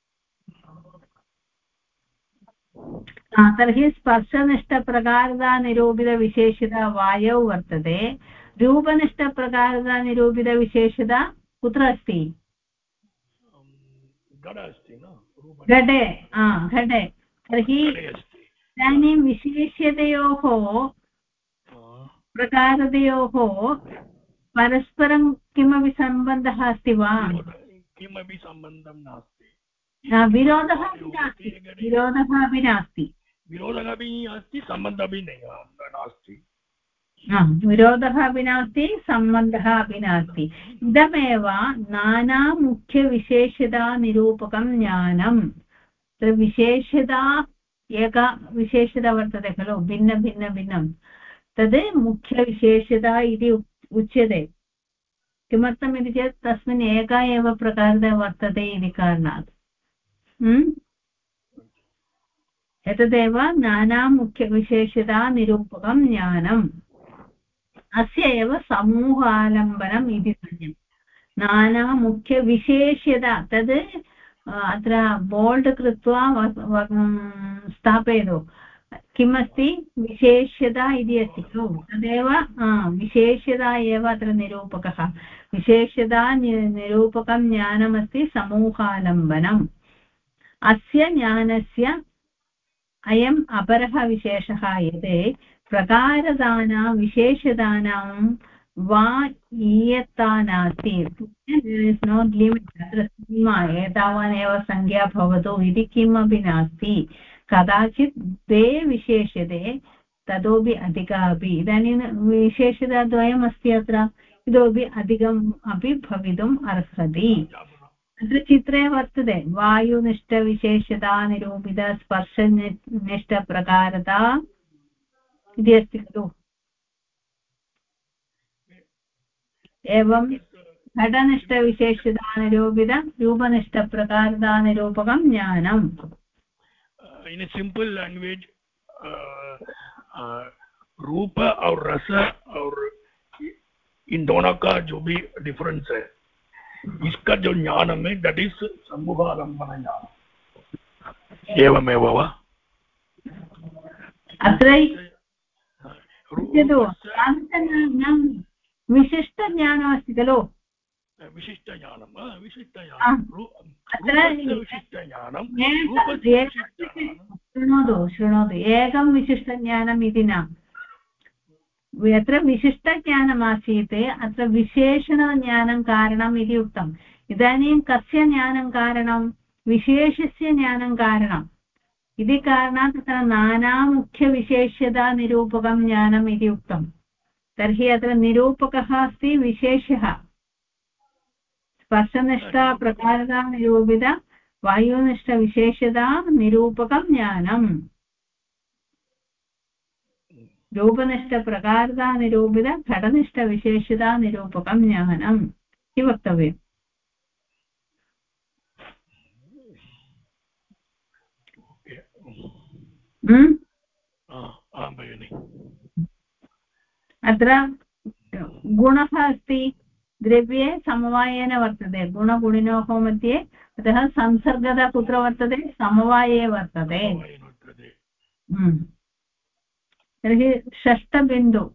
तर्हि स्पर्शनिष्ठप्रकारदा निरूपितविशेषता वायौ वर्तते रूपनिष्ठप्रकारदा निरूपितविशेषता कुत्र अस्ति घटे घटे तर्हि इदानीं विशेष्यतयोः प्रकारतयोः परस्परं किमपि सम्बन्धः अस्ति वा किमपि सम्बन्धं नास्ति विरोधः अपि नास्ति विरोधः अपि अस्ति सम्बन्धः अपि नास्ति विरोधः अपि नास्ति सम्बन्धः अपि नास्ति इदमेव नानामुख्यविशेषता निरूपकं ज्ञानं तत्र विशेषता एका विशेषता वर्तते खलु भिन्नं तद् मुख्यविशेषता इति उच्यते किमर्थम् इति चेत् तस्मिन् एका एव प्रकारः वर्तते इति कारणात् एतदेव नानामुख्यविशेषता निरूपकं ज्ञानम् अस्य एव समूहालम्बनम् इति संज्ञा नानामुख्यविशेष्यता तद् अत्र बोल्ड् कृत्वा स्थापयतु किमस्ति विशेष्यता इति अस्ति खलु तदेव विशेष्यता एव अत्र निरूपकः विशेष्यता निरूपकं ज्ञानमस्ति समूहालम्बनम् अस्य ज्ञानस्य अयम् अपरः विशेषः यत् प्रकारदानां विशेषदानां वा ईयता नास्ति नो लिमिट् अत्र सीमा एतावानेव संज्ञा भवतु इति किमपि नास्ति कदाचित् द्वे विशेष्यते ततोपि अधिकः अपि इदानीं विशेषता द्वयम् अस्ति अत्र इतोपि अधिकम् अपि भवितुम् अर्हति अत्र चित्रे वर्तते वायुनिष्ठविशेषता निरूपित स्पर्शनिष्ठप्रकारता इति अस्ति खलु एवं घटनिष्ठविशेषता निरूपित रूपनिष्ठप्रकारता निरूपकं ज्ञानम् in a simple language रूप और रस और इन दोनों का जो भी डिफरेंस है इसका जो ज्ञान है दैट इज समूहालंबन ज्ञान एवमेव वा अत्र विशिष्टज्ञानमस्ति खलु विशिष्टज्ञानं शृणोतु एकं विशिष्टज्ञानम् इति न यत्र विशिष्टज्ञानमासीत् अत्र विशेषणज्ञानं कारणम् इति उक्तम् इदानीं कस्य ज्ञानं कारणं विशेषस्य ज्ञानं कारणम् इति कारणात् तत्र नानामुख्यविशेष्यता निरूपकं ज्ञानम् इति उक्तम् तर्हि अत्र निरूपकः अस्ति विशेषः स्पर्शनिष्ठा प्रकारता निरूपित वायुनिष्ठविशेषता निरूपकं ज्ञानम् रूपनिष्ठप्रकारता निरूपित घटनिष्ठविशेषता निरूपकं ज्ञानम् इति वक्तव्यम् अत्र गुणः अस्ति द्रव्ये समवायेन वर्तते गुणगुणिनोः मध्ये अतः संसर्गता कुत्र वर्तते समवाये वर्तते तर्हि षष्ठबिन्दु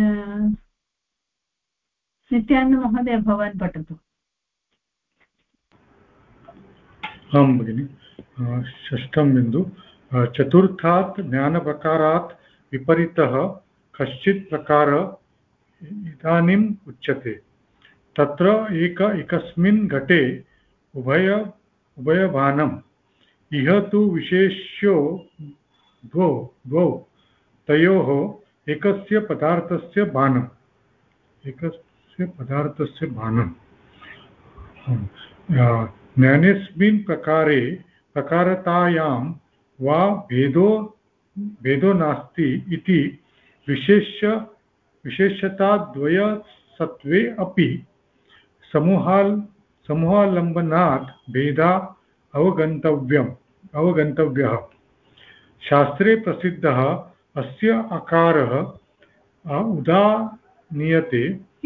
नित्यानन्द महोदय भवान् पठतु आं भगिनि षष्ठं बिन्दु चतुर्थात् ज्ञानप्रकारात् विपरीतः कश्चित् प्रकार इदानीम् उच्यते तत्र एकस्मिन् घटे उभयभानम् इह तु विशेष्यो द्वौ तयोः एकस्य पदार्थस्य भानम् ज्ञानेऽस्मिन् प्रकारतायां वा भेदो नास्ति इति विशेषताद्वयसत्त्वे अपि समूहालम्बनात् भेदा अवगन्तव्यः शास्त्रे प्रसिद्धः अस्य आकारः उदानीयते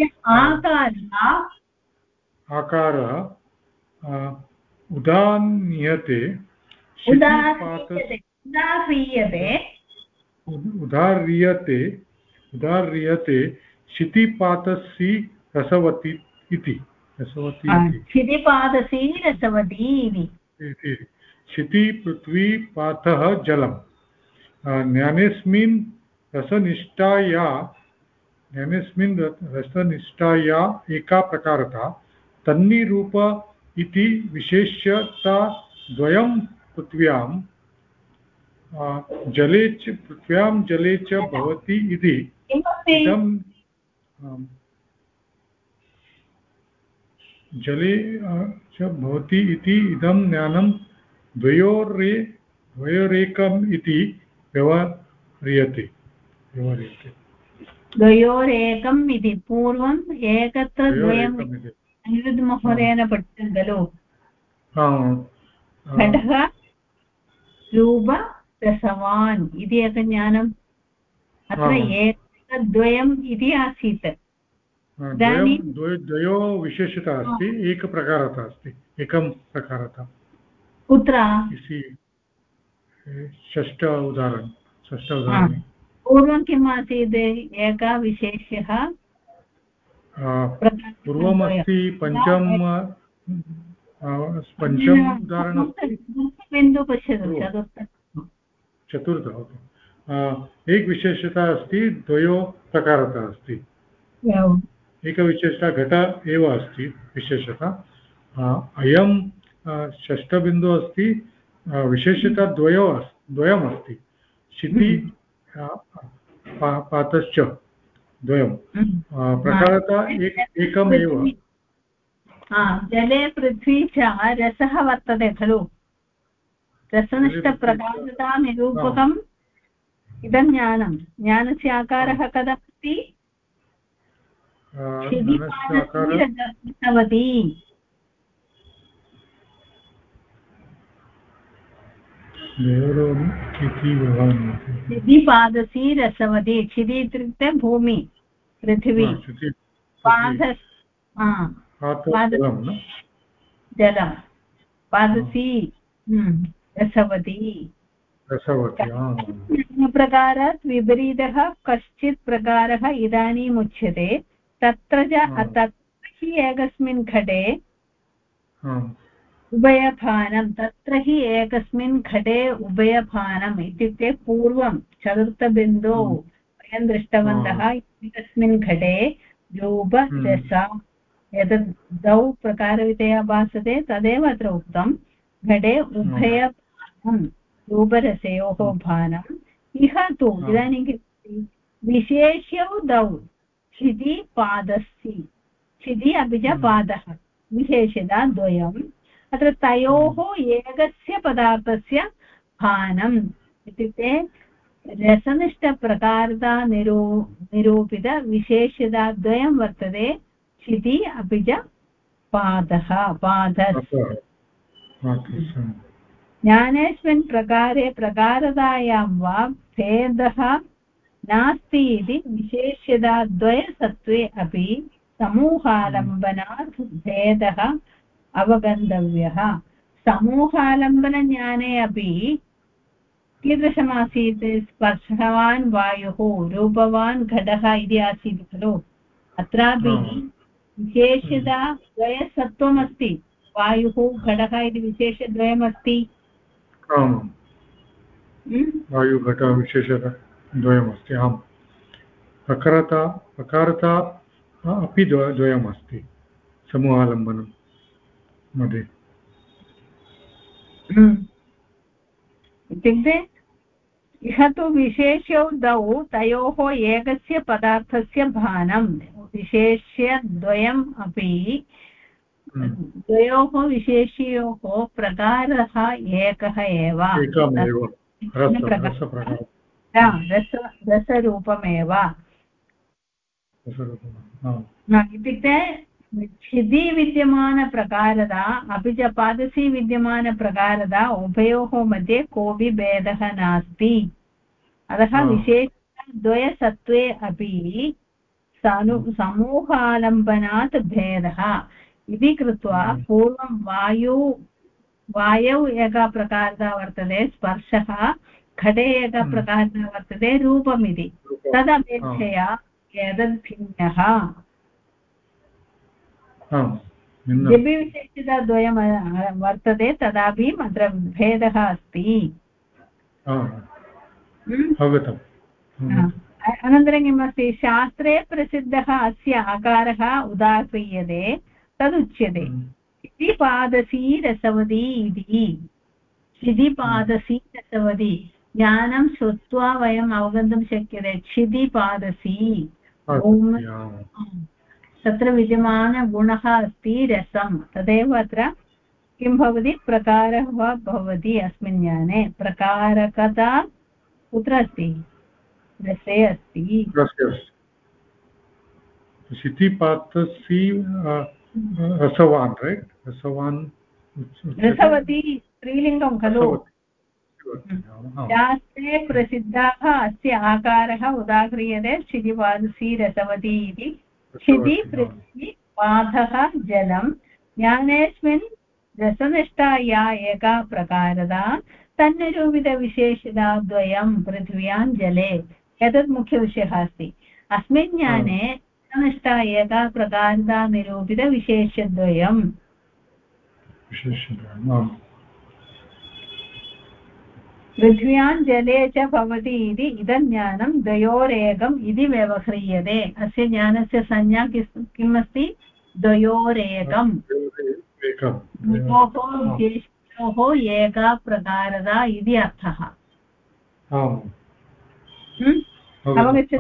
उदाह्रियते क्षितिपातसी रसवती इति क्षिति पृथ्वी पातः जलम् ज्ञानेऽस्मिन् रसनिष्ठाया एका प्रकारता तन्निरूप इति विशेष्यता द्वयं पृथ्व्यां जले च भवति इति इदं जले च भवति इति इदं ज्ञानं द्वयोरेकम् इति व्यवह्रियते द्वयोरेकम् इति पूर्वम् एकत्र द्वयम् अनिरुद्ध महोदयेन पठितं खलु घटः रूप रसवान् इति एकं ज्ञानम् अत्र एकद्वयम् इति आसीत् द्वयो विशेषता अस्ति एकप्रकारता अस्ति एकं प्रकारता कुत्र षष्ठ उदाहरणे पूर्वं किम् आसीत् एकः विशेष्यः पूर्वमस्ति पञ्चम उदाहरणमस्ति बिन्दु पश्यतु चतुर्थ एक विशेषता अस्ति द्वयो प्रकारता अस्ति एकविशेषता घट एव अस्ति विशेषता अयं षष्ठबिन्दुः अस्ति विशेषता द्वयमस्ति क्षिति पातश्च द्वयं प्रकारता एकमेव जले पृथ्वी च रसः वर्तते खलु रसनिष्ठप्रधानता निरूपकम् इदं ज्ञानं ज्ञानस्य आकारः कथमस्ति रसवती क्षितिपादसी रसवती क्षिति इत्युक्ते भूमि पृथिवी जलं पादसी रसवती प्रकारात् विपरीतः कश्चित् प्रकारः इदानीम् उच्यते तत्र हि एकस्मिन् घटे उभयभानं तत्र हि एकस्मिन् घटे उभयभानम् इत्युक्ते पूर्वं चतुर्थबिन्दौ वयं दृष्टवन्तः एकस्मिन् घटे रूप रस एतद् द्वौ प्रकारविधया भासते तदेव अत्र उक्तं घटे उभयभानं रूपरसयोः भानम् इह तु इदानीं विशेष्यौ द्वौ क्षिति पादस्य क्षिति अपि च पादः विशेषता द्वयम् अत्र तयोः एकस्य पदार्थस्य भानम् इत्युक्ते रसनिष्ठप्रकारता निरूपितविशेषता द्वयं वर्तते क्षिति अपि च पादः ज्ञानेऽस्मिन् प्रकारे प्रकारतायां वा भेदः नास्ति इति विशेष्यताद्वयसत्त्वे अपि समूहालम्बनात् भेदः अवगन्तव्यः समूहालम्बनज्ञाने अपि कीदृशमासीत् स्पर्शवान् वायुः रूपवान् घटः इति आसीत् खलु अत्रापि विशेषता द्वयसत्त्वमस्ति वायुः घटः इति विशेषद्वयमस्ति वायुघटविशेषद्वयमस्ति आम् प्रकारता अपि द्वयमस्ति समूहालम्बनं मध्ये इत्युक्ते इह तु विशेष्यौ द्वौ तयोः एकस्य पदार्थस्य भानं विशेष्यद्वयम् अपि द्वयोः विशेष्ययोः प्रकारः एकः एव रसरूपमेव इत्युक्ते क्षिति विद्यमानप्रकारता अपि च पादसी विद्यमानप्रकारता उभयोः मध्ये कोऽपि भेदः नास्ति अतः विशेषद्वयसत्त्वे अपि समूहालम्बनात् भेदः इति कृत्वा पूर्वं वायौ एका प्रकारता वर्तते स्पर्शः घटे एका प्रकारता वर्तते रूपमिति तदपेक्षया एतद् भिन्नः यदि विशेषता द्वयं वर्तते तदापि अत्र भेदः अस्ति अनन्तरं किमस्ति शास्त्रे प्रसिद्धः अस्य आकारः उदाह्रियते तदुच्यते क्षितिपादसी रसवती इति क्षितिपादसी रसवती ज्ञानं श्रुत्वा वयम् अवगन्तुं शक्यते क्षितिपादसी तत्र विद्यमानगुणः अस्ति रसं तदेव अत्र किं भवति प्रकारः वा भवति अस्मिन् ज्ञाने प्रकारकता कुत्र अस्ति रसे अस्ति क्षितिपादसी रसवान् रैट् रसवती स्त्रीलिङ्गं खलु शास्त्रे प्रसिद्धः अस्य आकारः उदाह्रियते क्षितिपादसी रसवती इति क्षिति पृथ्वी पादः जलं ज्ञानेऽस्मिन् रसनिष्ठा या एका प्रकारता तन्निरूपितविशेषता द्वयं पृथिव्यां जले एतत् मुख्यविषयः अस्ति अस्मिन् ज्ञाने रसनिष्ठा एका प्रकारता निरूपितविशेषद्वयम् पृथिव्यां जले च भवति इति इदं ज्ञानं द्वयोरेकम् इति व्यवह्रियते अस्य ज्ञानस्य संज्ञा किम् अस्ति द्वयोरेकम् विशेषयोः एका प्रकारता इति अर्थः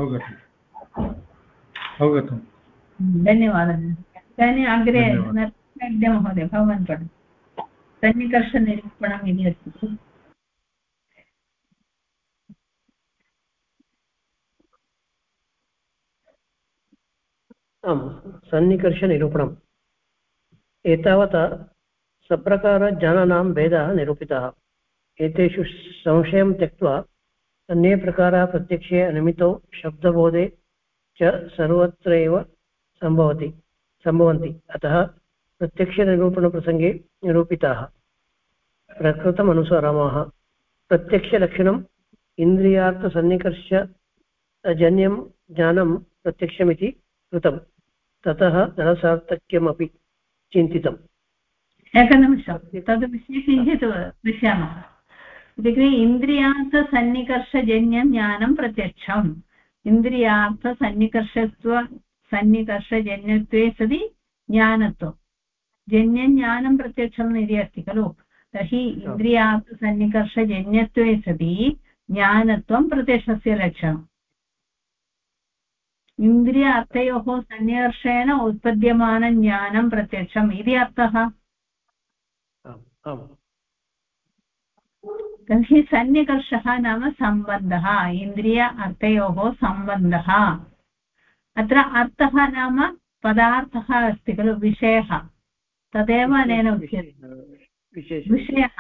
अवगच्छति धन्यवादः इदानीम् अग्रे महोदय भवान् पठतु सन्निकर्षनिरूपणम् इति अस्ति। आम् सन्निकर्षनिरूपणम् एतावता सप्रकारज्ञानानां भेदः निरूपितः। एतेषु संशयं त्यक्त्वा अन्ये प्रकाराः प्रत्यक्षे अनिमितौ शब्दबोधे च सर्वत्र एव सम्भवन्ति। अतः प्रत्यक्षनिरूपणप्रसङ्गे निरूपिताः प्रकृतम् अनुसरामः। प्रत्यक्षलक्षणम् इन्द्रियार्थसन्निकर्षजन्यं ज्ञानं प्रत्यक्षमिति कृतं। ततः धनसार्थक्यमपि चिन्तितम्। एकनिमिषं तद् विषये किञ्चित् पश्यामः। इत्युक्ते इन्द्रियार्थसन्निकर्षजन्यं ज्ञानं प्रत्यक्षम्। सन्निकर्षजन्यत्वे सति ज्ञानत्वं जन्यज्ञानं प्रत्यक्षम् इति अस्ति खलु। तर्हि इन्द्रियार्थसन्निकर्षजन्यत्वे सति ज्ञानत्वं प्रत्यक्षस्य लक्षणम्। इन्द्रिय अर्थयोः सन्निकर्षेण उत्पद्यमानं ज्ञानं प्रत्यक्षम् इति अर्थः। तर्हि सन्निकर्षः नाम सम्बन्धः, इन्द्रिय अर्थयोः सम्बन्धः। अत्र अर्थः नाम पदार्थः अस्ति खलु, विषयः, तदेव अनेन उच्यते विषयः।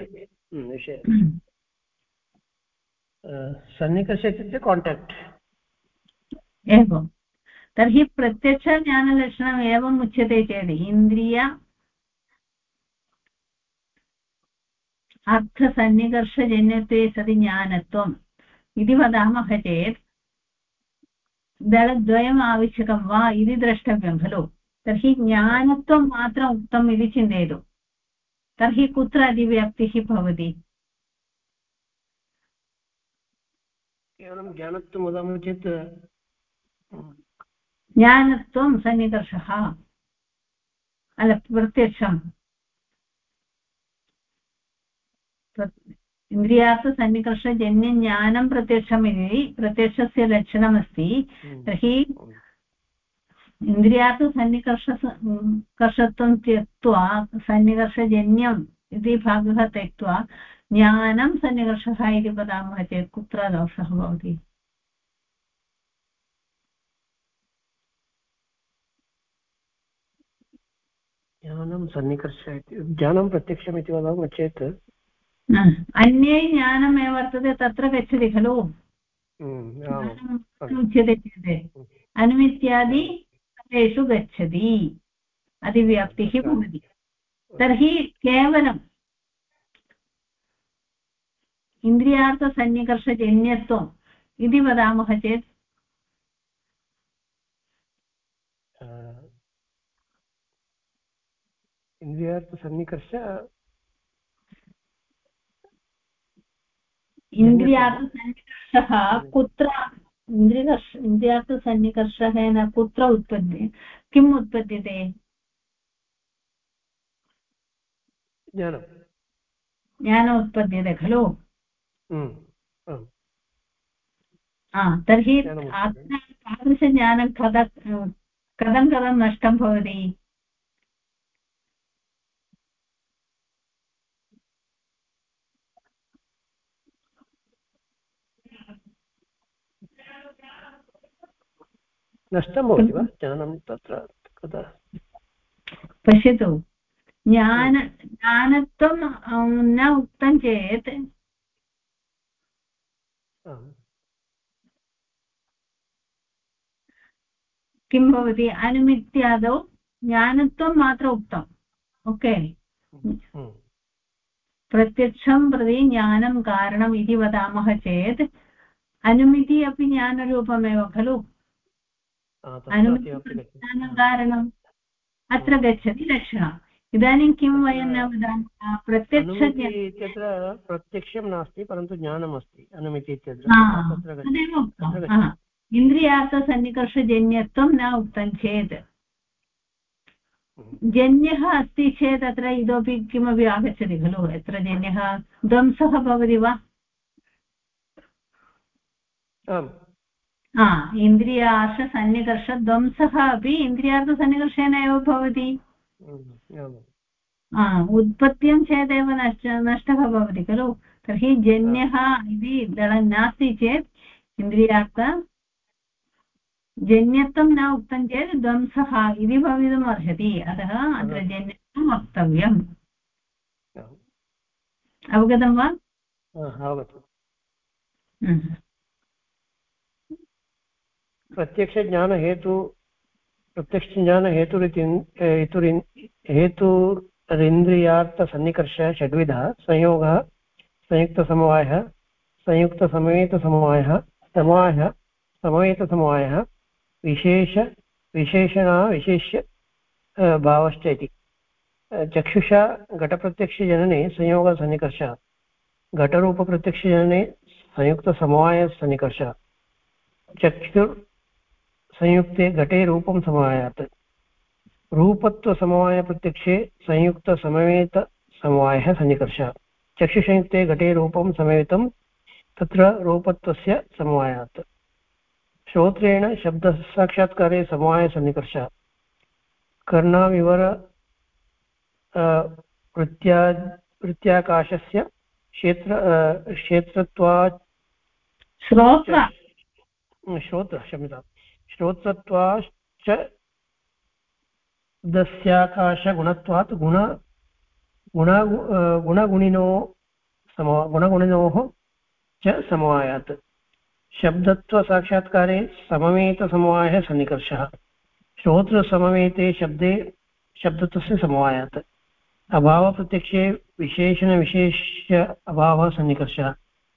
सन्निकर्ष इत्युक्ते काण्टाक्ट्। एवं तर्हि प्रत्यक्षज्ञानलक्षणम् एवम् उच्यते चेत् इन्द्रिय अर्थसन्निकर्षजन्यत्वे सति ज्ञानत्वम् इति वदामः चेत् दलद्वयम् आवश्यकं वा इति द्रष्टव्यं खलु। तर्हि ज्ञानत्वं मात्रम् उक्तम् इति चिन्तयतु। तर्हि कुत्र अधिव्याप्तिः भवति? केवलं ज्ञानत्वं वदामः चेत् ज्ञानत्वं सन्निकर्षः अल प्रत्यक्षम् इन्द्रियार्थसन्निकर्षजन्यज्ञानं प्रत्यक्षमिति प्रत्यक्षस्य लक्षणमस्ति। तर्हि इन्द्रियार्थसन्निकर्षत्वं त्यक्त्वा सन्निकर्षजन्यम् इति भागः त्यक्त्वा ज्ञानं सन्निकर्षः इति वदामः चेत् कुत्र दोषः भवति? ज्ञानं सन्निकर्ष इति ज्ञानं प्रत्यक्षम् इति वदामः चेत् अन्ये ज्ञानमेव वर्तते तत्र गच्छति खलु। उच्यते चेत् अनुमित्यादि तेषु गच्छति, अधिव्याप्तिः भवति। तर्हि केवलम् इन्द्रियार्थसन्निकर्षजन्यत्वम् इति वदामः चेत् इन्द्रियार्थसन्निकर्ष इन्द्रियार्थसन्निकर्षः कुत्र इन्द्रियार्थसन्निकर्षेण कुत्र उत्पद्यते? किम् उत्पद्यते? ज्ञान उत्पद्यते खलु। तर्हि तादृशज्ञानं कथं नष्टं भवति? नष्टं भवति वा ज्ञानं तत्र कदा? पश्यतु, ज्ञानत्वं न उक्तं चेत् किं भवति? अनुमित्यादौ ज्ञानत्वं मात्र उक्तम्। ओके, प्रत्यक्षं प्रति ज्ञानं कारणम् इति वदामः चेत् अनुमिति अपि ज्ञानरूपमेव खलु। अनुमितिकारणम् अत्र गच्छति लक्षणम्। इदानीं किं वयं न वदामः? प्रत्यक्षं नास्ति परन्तु ज्ञानम् अस्ति। अनुमिति तदेव उक्तम्। इन्द्रियार्थसन्निकर्षजन्यत्वं न उक्तं चेत्, जन्यः अस्ति चेत् अत्र इतोपि किमपि आगच्छति खलु। यत्र जन्यः ध्वंसः भवति वा? इन्द्रियार्थसन्निकर्षध्वंसः अपि इन्द्रियार्थसन्निकर्षेण एव भवति। उत्पत्त्यं चेदेव नष्टः भवति खलु। तर्हि जन्यः इति दलं नास्ति चेत् इन्द्रियार्थ जन्यत्वं न उक्तं चेत् ध्वंसः इति भवितुम् अर्हति। अतः अत्र जन्यत्वं वक्तव्यम्। अवगतं वा? हेतुरिन्द्रियार्थसन्निकर्षः षड्विधः: संयोगः, संयुक्तसमवायः, संयुक्तसमवेतसमवायः, समवायः, समवेतसमवायः, विशेषणविशेष्य भावश्च इति। चक्षुषा घटप्रत्यक्षजनने संयोगसन्निकर्षः, घटरूपप्रत्यक्षजनने संयुक्तसमवायसन्निकर्षः, चक्षुर्संयुक्ते घटे रूपं समवायात्, रूपत्वसमवायप्रत्यक्षे संयुक्तसमवेतसमवायः सन्निकर्षः, चक्षुसंयुक्ते घटे रूपं समवेतं तत्र रूपत्वस्य समवायात्, श्रोत्रेण शब्दसाक्षात्कारे समवायसन्निकर्षः, कर्णाविवर वृत्त्याकाशस्य क्षेत्रत्वात् श्रोत्रत्वाश्च दस्याकाशगुणत्वात् गुणगुणिनोः च समवायात्, शब्दत्वसाक्षात्कारे समवेतसमवायः सन्निकर्षः, श्रोत्रसमवेते शब्दे शब्दत्वस्य समवायात्, अभावप्रत्यक्षे विशेषणविशेष्य अभावः सन्निकर्षः,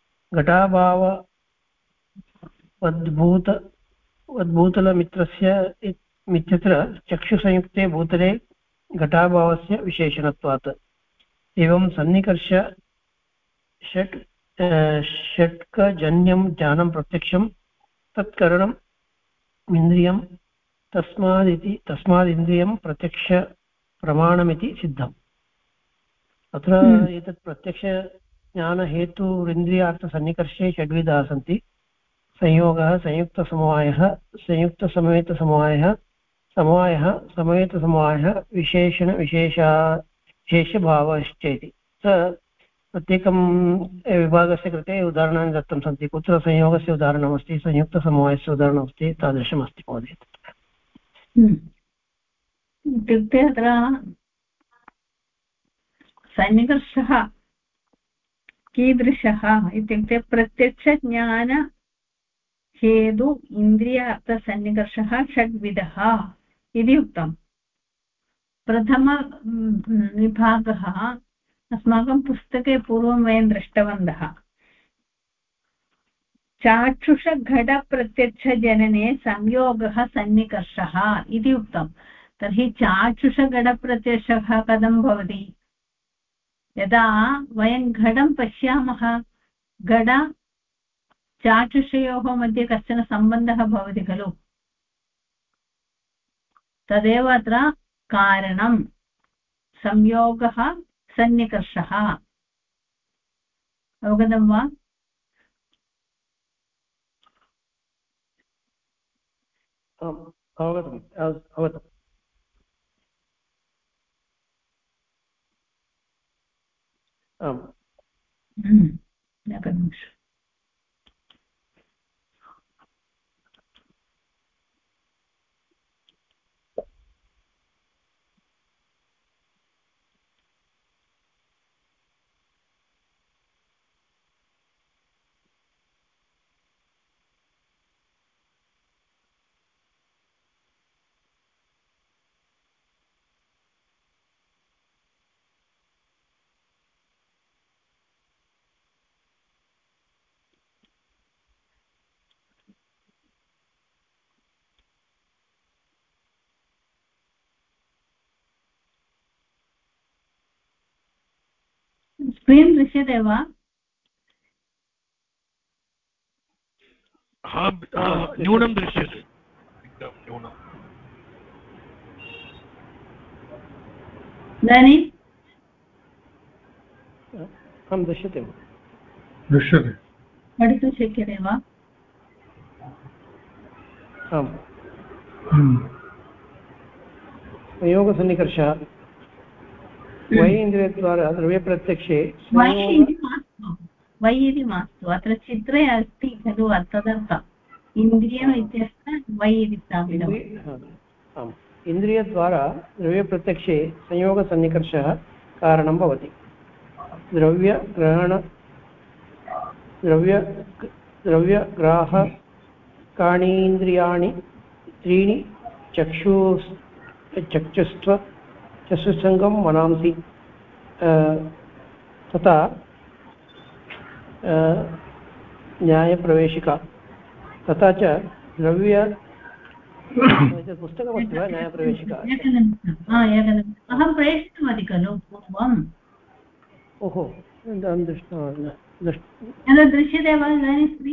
घटाभाववद्भूतलमित्रस्य मित्यत्र चक्षुसंयुक्ते भूतले घटाभावस्य विशेषणत्वात्। एवं सन्निकर्ष षट्कजन्यं ज्ञानं प्रत्यक्षं तत्करणम् इन्द्रियं तस्मादिन्द्रियं प्रत्यक्षप्रमाणमिति सिद्धम्। अत्र एतत् प्रत्यक्षज्ञानहेतुरिन्द्रियार्थसन्निकर्षे षड्विधाः सन्ति: संयोगः, संयुक्तसमवायः, संयुक्तसमवेतसमवायः, समवायः, समवेतसमवायः, विशेषभावश्च इति। प्रत्येकं विभागस्य कृते उदाहरणानि दत्तं सन्ति। कुत्र संयोगस्य उदाहरणमस्ति, संयुक्तसमवायस्य उदाहरणमस्ति, तादृशमस्ति महोदय। इत्युक्ते अत्र सन्निकर्षः कीदृशः इत्युक्ते प्रत्यक्षज्ञानहेतु इन्द्रियार्थसन्निकर्षः षड्विधः इति उक्तम्। प्रथमविभागः अस्माकं पुस्तके पूर्वं वयं दृष्टवन्तः। चाक्षुषघटप्रत्यक्षजनने संयोगः सन्निकर्षः इति उक्तं। तर्हि चाक्षुषघटप्रत्यक्षः कथं भवति? यदा वयं घटं पश्यामः, घट चाक्षुषयोः मध्ये कश्चन सम्बन्धः भवति खलु। तदेव अत्र कारणं, संयोगः सन्निकर्षः। अवगतं वा? अवगतम्। एकनिमिषम्। स्क्रीन् दृश्यते वा? न्यूनं दृश्यते, न्यूनम्। इदानीं दृश्यते पठितुं शक्यते वा? संयोगसन्निकर्षः वै इन्द्रियद्वारा द्रव्यप्रत्यक्षे वै इति मास्तु अत्र चित्रे अस्ति खलु तदर्थम् इन्द्रियम् इत्यस्य वै इति स्थापितम्। आम् इन्द्रियद्वारा द्रव्यप्रत्यक्षे संयोगसन्निकर्षः कारणं भवति। द्रव्यग्राहकाणीन्द्रियाणि त्रीणि चक्षुस्सङ्गं मनांसि तथा न्यायप्रवेशिका तथा च द्रव्य पुस्तकमस्ति वा न्यायप्रवेशिका? अहं प्रेषितवती खलु पूर्वम्। ओहो दृश्यते वा इदानीं स्त्री?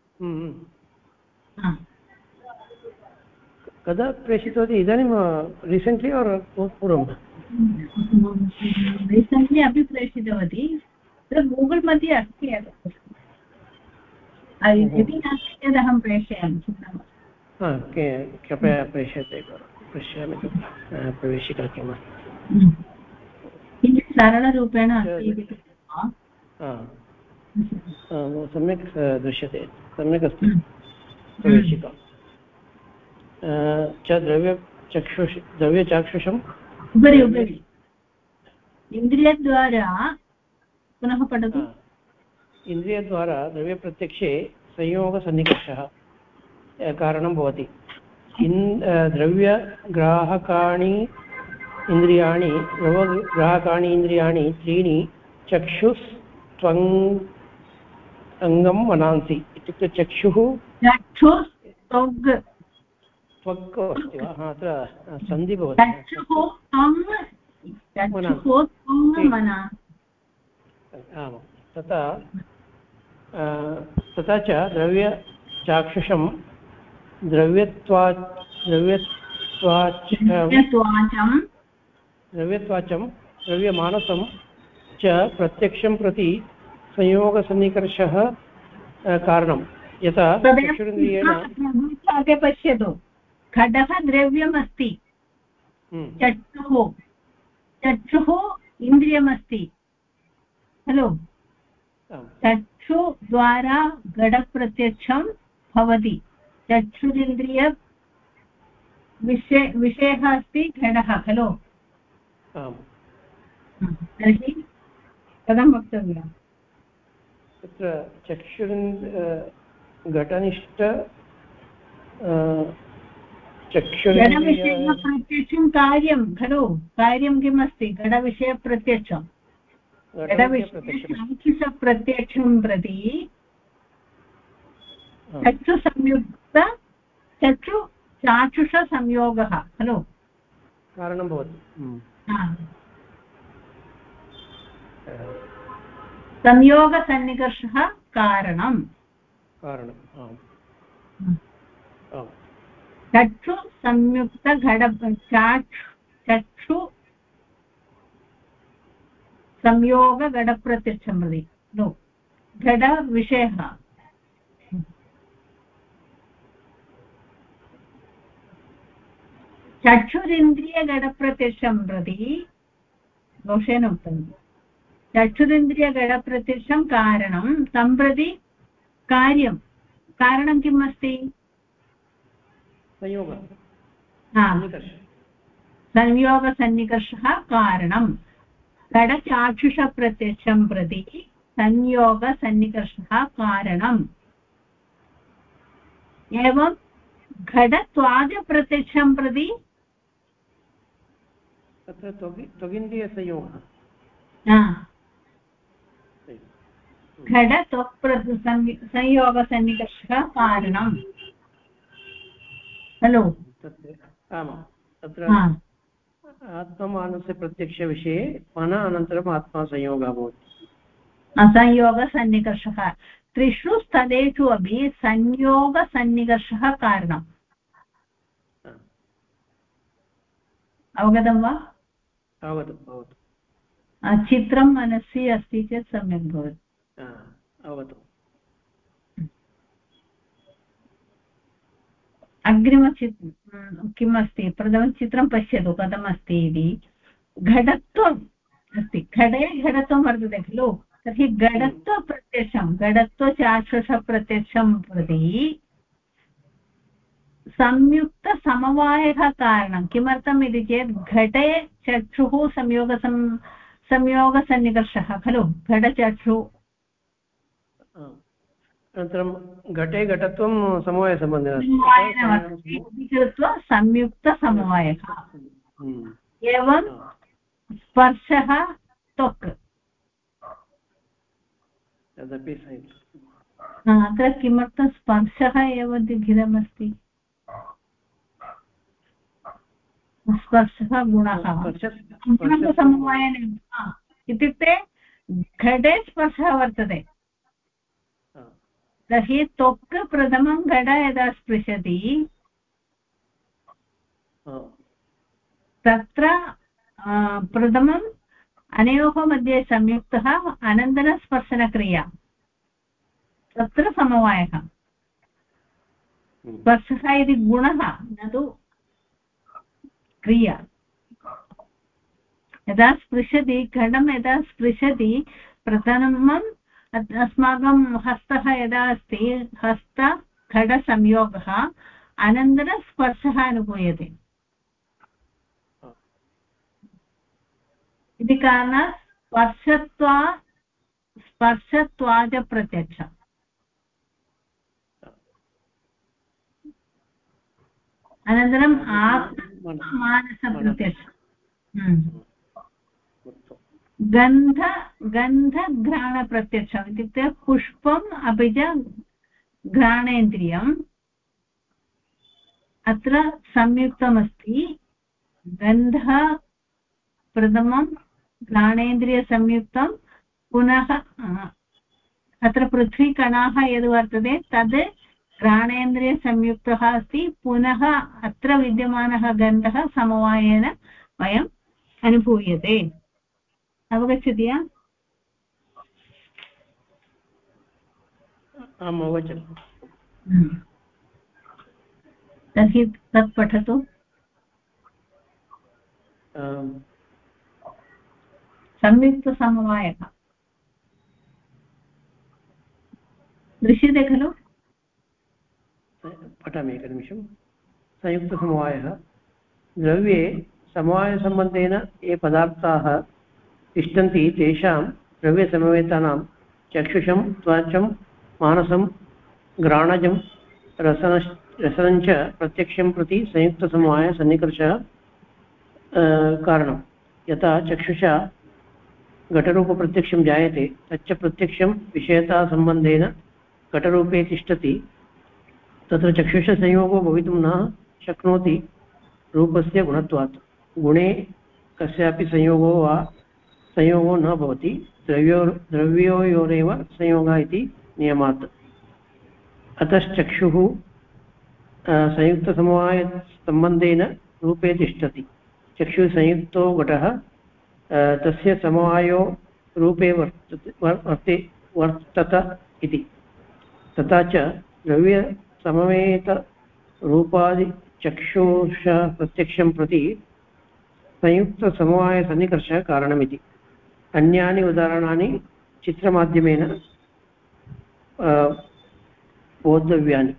कदा प्रेषितवती? इदानीं रिसेण्ट्लि और् पूर्वं? रिसेण्ट्लि अपि प्रेषितवती। गूगल् मध्ये अस्ति यदि नास्ति चेत् अहं प्रेषयामि, चिन्ता मास्तु। कृपया प्रेषयते पश्यामि तत्र प्रवेशिका किमस्ति किञ्चित् सरलरूपेण अस्ति इति सम्यक् दृश्यते, सम्यक् अस्ति प्रवेशिका च द्रव्यचाक्षुषम् उपरि इन्द्रियद्वारा पुनः पठतु। इन्द्रियद्वारा द्रव्यप्रत्यक्षे संयोगसन्निकर्षः कारणं भवति। द्रव्यग्राहकाणि इन्द्रियाणि त्रीणि चक्षुस्त्वङ्गं मनांसि इत्युक्ते चक्षुः त्वक् अस्ति वा? अत्र सन्धि भवति। आमां तथा च द्रव्यचाक्षुषं द्रव्यत्वाचं द्रव्यमानसं च प्रत्यक्षं प्रति संयोगसन्निकर्षः कारणं। यथा चक्षुरिन्द्रियेण पश्यतु, घटः द्रव्यम् अस्ति, चक्षुः इन्द्रियमस्ति खलु। चक्षुद्वारा घटप्रत्यक्षं भवति। चक्षुरिन्द्रिय विषयः अस्ति घटः खलु। तर्हि कथं वक्तव्यम्? तत्र घटनिष्ठ घटविषयप्रत्यक्षं कार्यं खलु। कार्यं किम् अस्ति? घटविषयप्रत्यक्षं। घटविषयप्रत्यक्षं प्रति चाक्षुषसंयोगः खलु कारणं भवति। संयोगसन्निकर्षः कारणम्। चक्षु संयुक्त चक्षु संयोग घटप्रत्यक्षं प्रति घटविषयः चक्षुरिन्द्रियघटप्रत्यक्षं प्रति दोषेण उक्तं। चक्षुरिन्द्रियघटप्रत्यक्षं कारणं सम्प्रति कारणं किम् अस्ति? संयोगसन्निकर्षः कारणं। घटचाक्षुषप्रत्यक्षं प्रति संयोगसन्निकर्षः कारणम्। एवं घटत्वादिप्रत्यक्षं प्रति तत्र त्वगिन्द्रियसंयोगः संयोगसन्निकर्षः कारणं खलु। आमां तत्र आत्ममानस्य प्रत्यक्षविषये मनः अनन्तरम् आत्मा संयोगः भवति। संयोगसन्निकर्षः त्रिषु स्थलेषु अपि संयोगसन्निकर्षः कारणम्। अवगतं वा? अवगतं। चित्रं मनसि अस्ति चेत् सम्यक् भवति। अवगतम्। अग्रिमचित्रं किम् अस्ति? प्रथमचित्रं पश्यतु कथमस्ति इति। घटत्वं अस्ति घटे घटत्वं वर्तते खलु तर्हि घटत्वप्रत्यक्षं घटत्वचाक्षुषप्रत्यक्षं प्रति संयुक्तसमवायः कारणं किमर्थम् इति चेत् घटे चक्षुः संयोगसन्निकर्षः खलु घटचक्षुः अनन्तरं घटे घटत्वं समवायसम्बन्धेन इति कृत्वा संयुक्तसमवायः एवं स्पर्शः त्वक् तदपि अत्र किमर्थं स्पर्शः एव लिखितमस्ति स्पर्शः गुणः समवायेन इत्युक्ते घटे स्पर्शः वर्तते तर्हि त्वक् प्रथमं घट यदा स्पृशति तत्र प्रथमम् अनयोः मध्ये संयुक्तः अनन्तरं स्पर्शनक्रिया तत्र समवायः स्पर्शः इति गुणः न तु क्रिया यदा स्पृशति घटं यदा स्पृशति प्रथमम् अस्माकं हस्तः यदा अस्ति हस्तघटसंयोगः अनन्तरं स्पर्शः अनुभूयते इति कारणात् स्पर्शत्वाच प्रत्यक्षम् अनन्तरम् मानसप्रत्यक्षम् गन्धघ्राणप्रत्यक्षम् इत्युक्ते पुष्पम् अपि च घ्राणेन्द्रियम् अत्र संयुक्तमस्ति गन्धः प्रथमं घ्राणेन्द्रियसंयुक्तं पुनः अत्र पृथ्वीकणाः यद् वर्तते तद् घ्राणेन्द्रियसंयुक्तः अस्ति पुनः अत्र विद्यमानः गन्धः समवायेन वयम् अनुभूयते अवगच्छति आम् अवगच्छामि तर्हि तत् पठतु संयुक्तसमवायः दृश्यते खलु पठामि एकनिमिषं संयुक्तसमवायः द्रव्ये समवायसम्बन्धेन ये पदार्थाः तिष्ठन्ति तेषां द्रव्यसमवेतानां चक्षुषं त्वचं मानसं घ्राणजं रसनञ्च प्रत्यक्षं प्रति संयुक्तसमवायसन्निकर्षः कारणं यथा चक्षुषा घटरूपप्रत्यक्षं जायते तच्च प्रत्यक्षं विषयतासम्बन्धेन घटरूपे तिष्ठति तत्र चक्षुषसंयोगो भवितुं न शक्नोति रूपस्य गुणत्वात् गुणे कस्यापि संयोगो न भवति द्रव्योरेव संयोगः इति नियमात् अतश्चक्षुः संयुक्तसमवायसम्बन्धेन रूपे तिष्ठति चक्षुसंयुक्तो घटः तस्य समवायो रूपे वर्तत इति तथा च द्रव्यसमवेतरूपादिचक्षुष प्रत्यक्षं प्रति संयुक्तसमवायसन्निकर्षः कारणमिति अन्यानि उदाहरणानि चित्रमाध्यमेन बोद्धव्यानि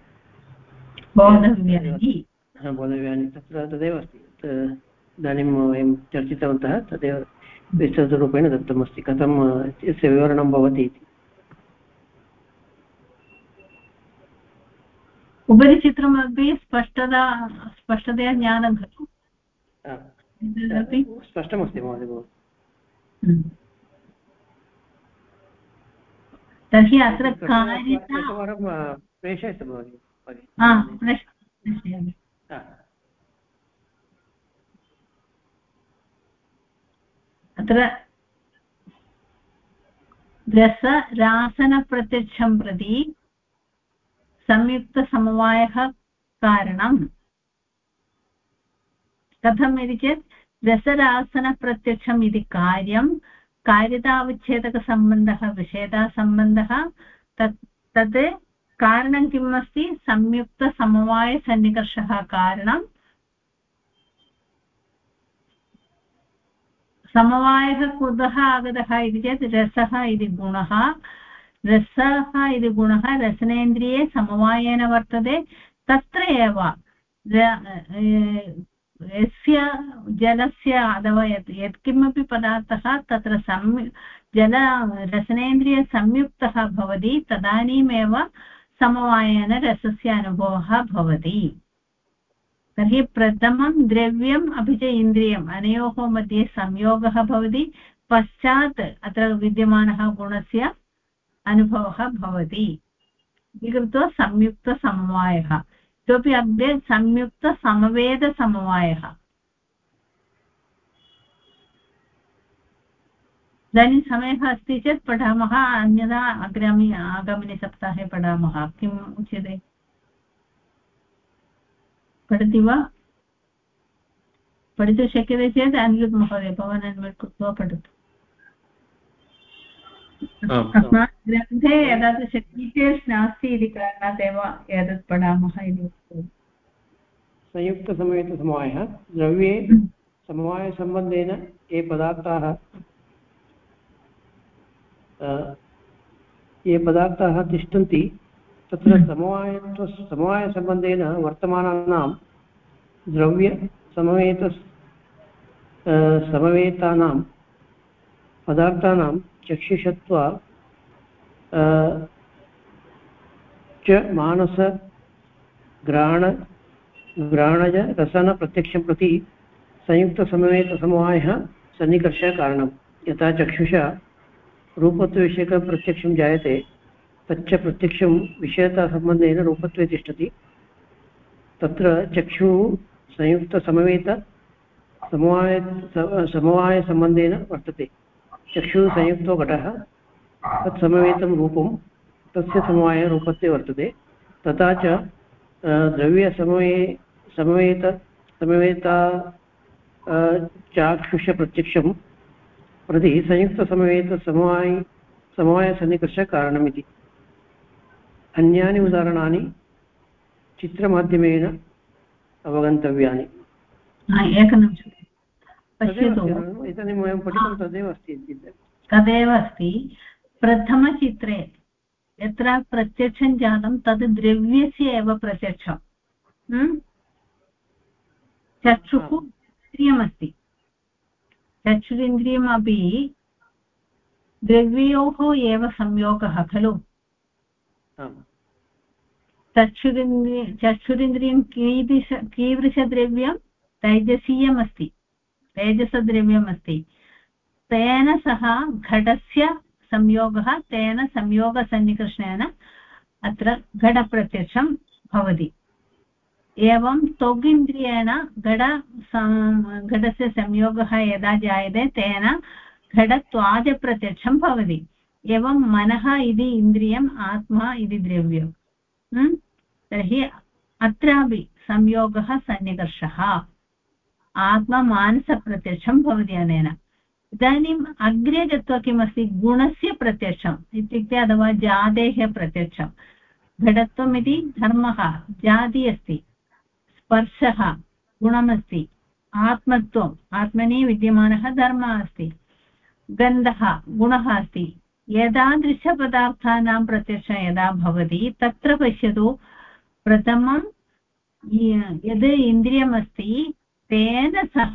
तत्र तदेव अस्ति इदानीं वयं चर्चितवन्तः तदेव विस्तृतरूपेण दत्तमस्ति कथं तस्य विवरणं भवति इति उपरि चित्रमपि स्पष्टतया ज्ञातं खलु स्पष्टमस्ति महोदय तर्हि अत्र एकवारं प्रेषयतु महोदय अत्र रसरासनप्रत्यक्षं प्रति संयुक्तसमवायः कारणं कथम् इति चेत् रसरासनप्रत्यक्षम् इति कार्यतावच्छेदकसम्बन्धः विषयतासम्बन्धः तत् कारणं किम् अस्ति संयुक्तसमवायसन्निकर्षः कारणं समवायः कुतः आगतः इति चेत् रसः इति गुणः, रसः इति गुणः रसनेन्द्रिये समवायेन वर्तते। तत्र एव यस्य जलस्य अथवा यत्किमपि पदार्थः तत्र रसनेन्द्रियसंयुक्तः भवति, तदानीमेव समवायेन रसस्य अनुभवः भवति। तर्हि प्रथमं द्रव्यम् अपि च इन्द्रियम् अनयोः मध्ये संयोगः भवति, पश्चात् अत्र विद्यमानः गुणस्य अनुभवः भवति। इति कृत्वा संयुक्तसमवायः। इतोपि अग्रे संयुक्तसमवेदसमवायः। इदानीं समयः अस्ति चेत् पठामः, अन्यथा आगामिनि सप्ताहे पठामः। किम् उच्यते? पठति वा? पठितुं शक्यते चेत् अनिरुद्ध महोदय भवान् अन्म्यूट् कृत्वा पठतु। अस्माकं ग्रन्थे एतादृश डीटेल्स् नास्ति इति कारणात् एव एतत् पठामः इति। संयुक्तसमवेतसमवायः द्रव्ये समवायसम्बन्धेन ये पदार्थाः तिष्ठन्ति तत्र समवायसम्बन्धेन वर्तमानानां समवेतानां पदार्थानां चक्षुषत्वा च घ्राणज रसनप्रत्यक्षं प्रति संयुक्तसमवेतसमवायः सन्निकर्षकारणं। यथा चक्षुषा रूपत्वविषयकप्रत्यक्षं जायते, तच्च प्रत्यक्षं विषयतासम्बन्धेन रूपत्वे तिष्ठति। तत्र चक्षुः समवायसम्बन्धेन वर्तते। चक्षुः संयुक्तो घटः, तत्समवेतं रूपं तस्य समवायरूपत्वे वर्तते। तथा च समवेता चाक्षुषप्रत्यक्षं प्रति संयुक्तसमवायसन्निकर्षकारणमिति। अन्यानि उदाहरणानि चित्रमाध्यमेन अवगन्तव्यानि। एकनिमिषं पश्यतु, इदानीं वयं पठितं तदेव अस्ति। तदेव अस्ति। प्रथमचित्रे यत्र प्रत्यक्षं जातं तद् द्रव्यस्य एव प्रत्यक्षं। चक्षुः इन्द्रियमस्ति, चक्षुरिन्द्रियमपि द्रव्ययोः एव संयोगः खलु। चक्षुरिन्द्रियं कीदृशद्रव्यं? तैजसीयमस्ति, तेजसद्रव्यमस्ति। तेन सह घटस्य संयोगः, तेन संयोगसन्निकर्षणेन अत्र घटप्रत्यक्षं भवति। एवं त्वगिन्द्रियेण घटस्य संयोगः यदा जायते तेन घटत्वाजप्रत्यक्षं भवति। एवं मनः इति इन्द्रियम्, आत्मा इति द्रव्यं। तर्हि अत्रापि संयोगः सन्निकर्षः, आत्ममानसप्रत्यक्षं भवति अनेन। इदानीम् अग्रे गत्वा किमस्ति? गुणस्य प्रत्यक्षम् इत्युक्ते अथवा जातेः प्रत्यक्षं। घटत्वम् इति धर्मः, जाति अस्ति, स्पर्शः गुणमस्ति, आत्मत्वम् आत्मनि विद्यमानः धर्मः अस्ति, गन्धः गुणः अस्ति। एतादृशपदार्थानां प्रत्यक्षं यदा भवति तत्र पश्यतु, प्रथमं यद् इन्द्रियमस्ति तेन सह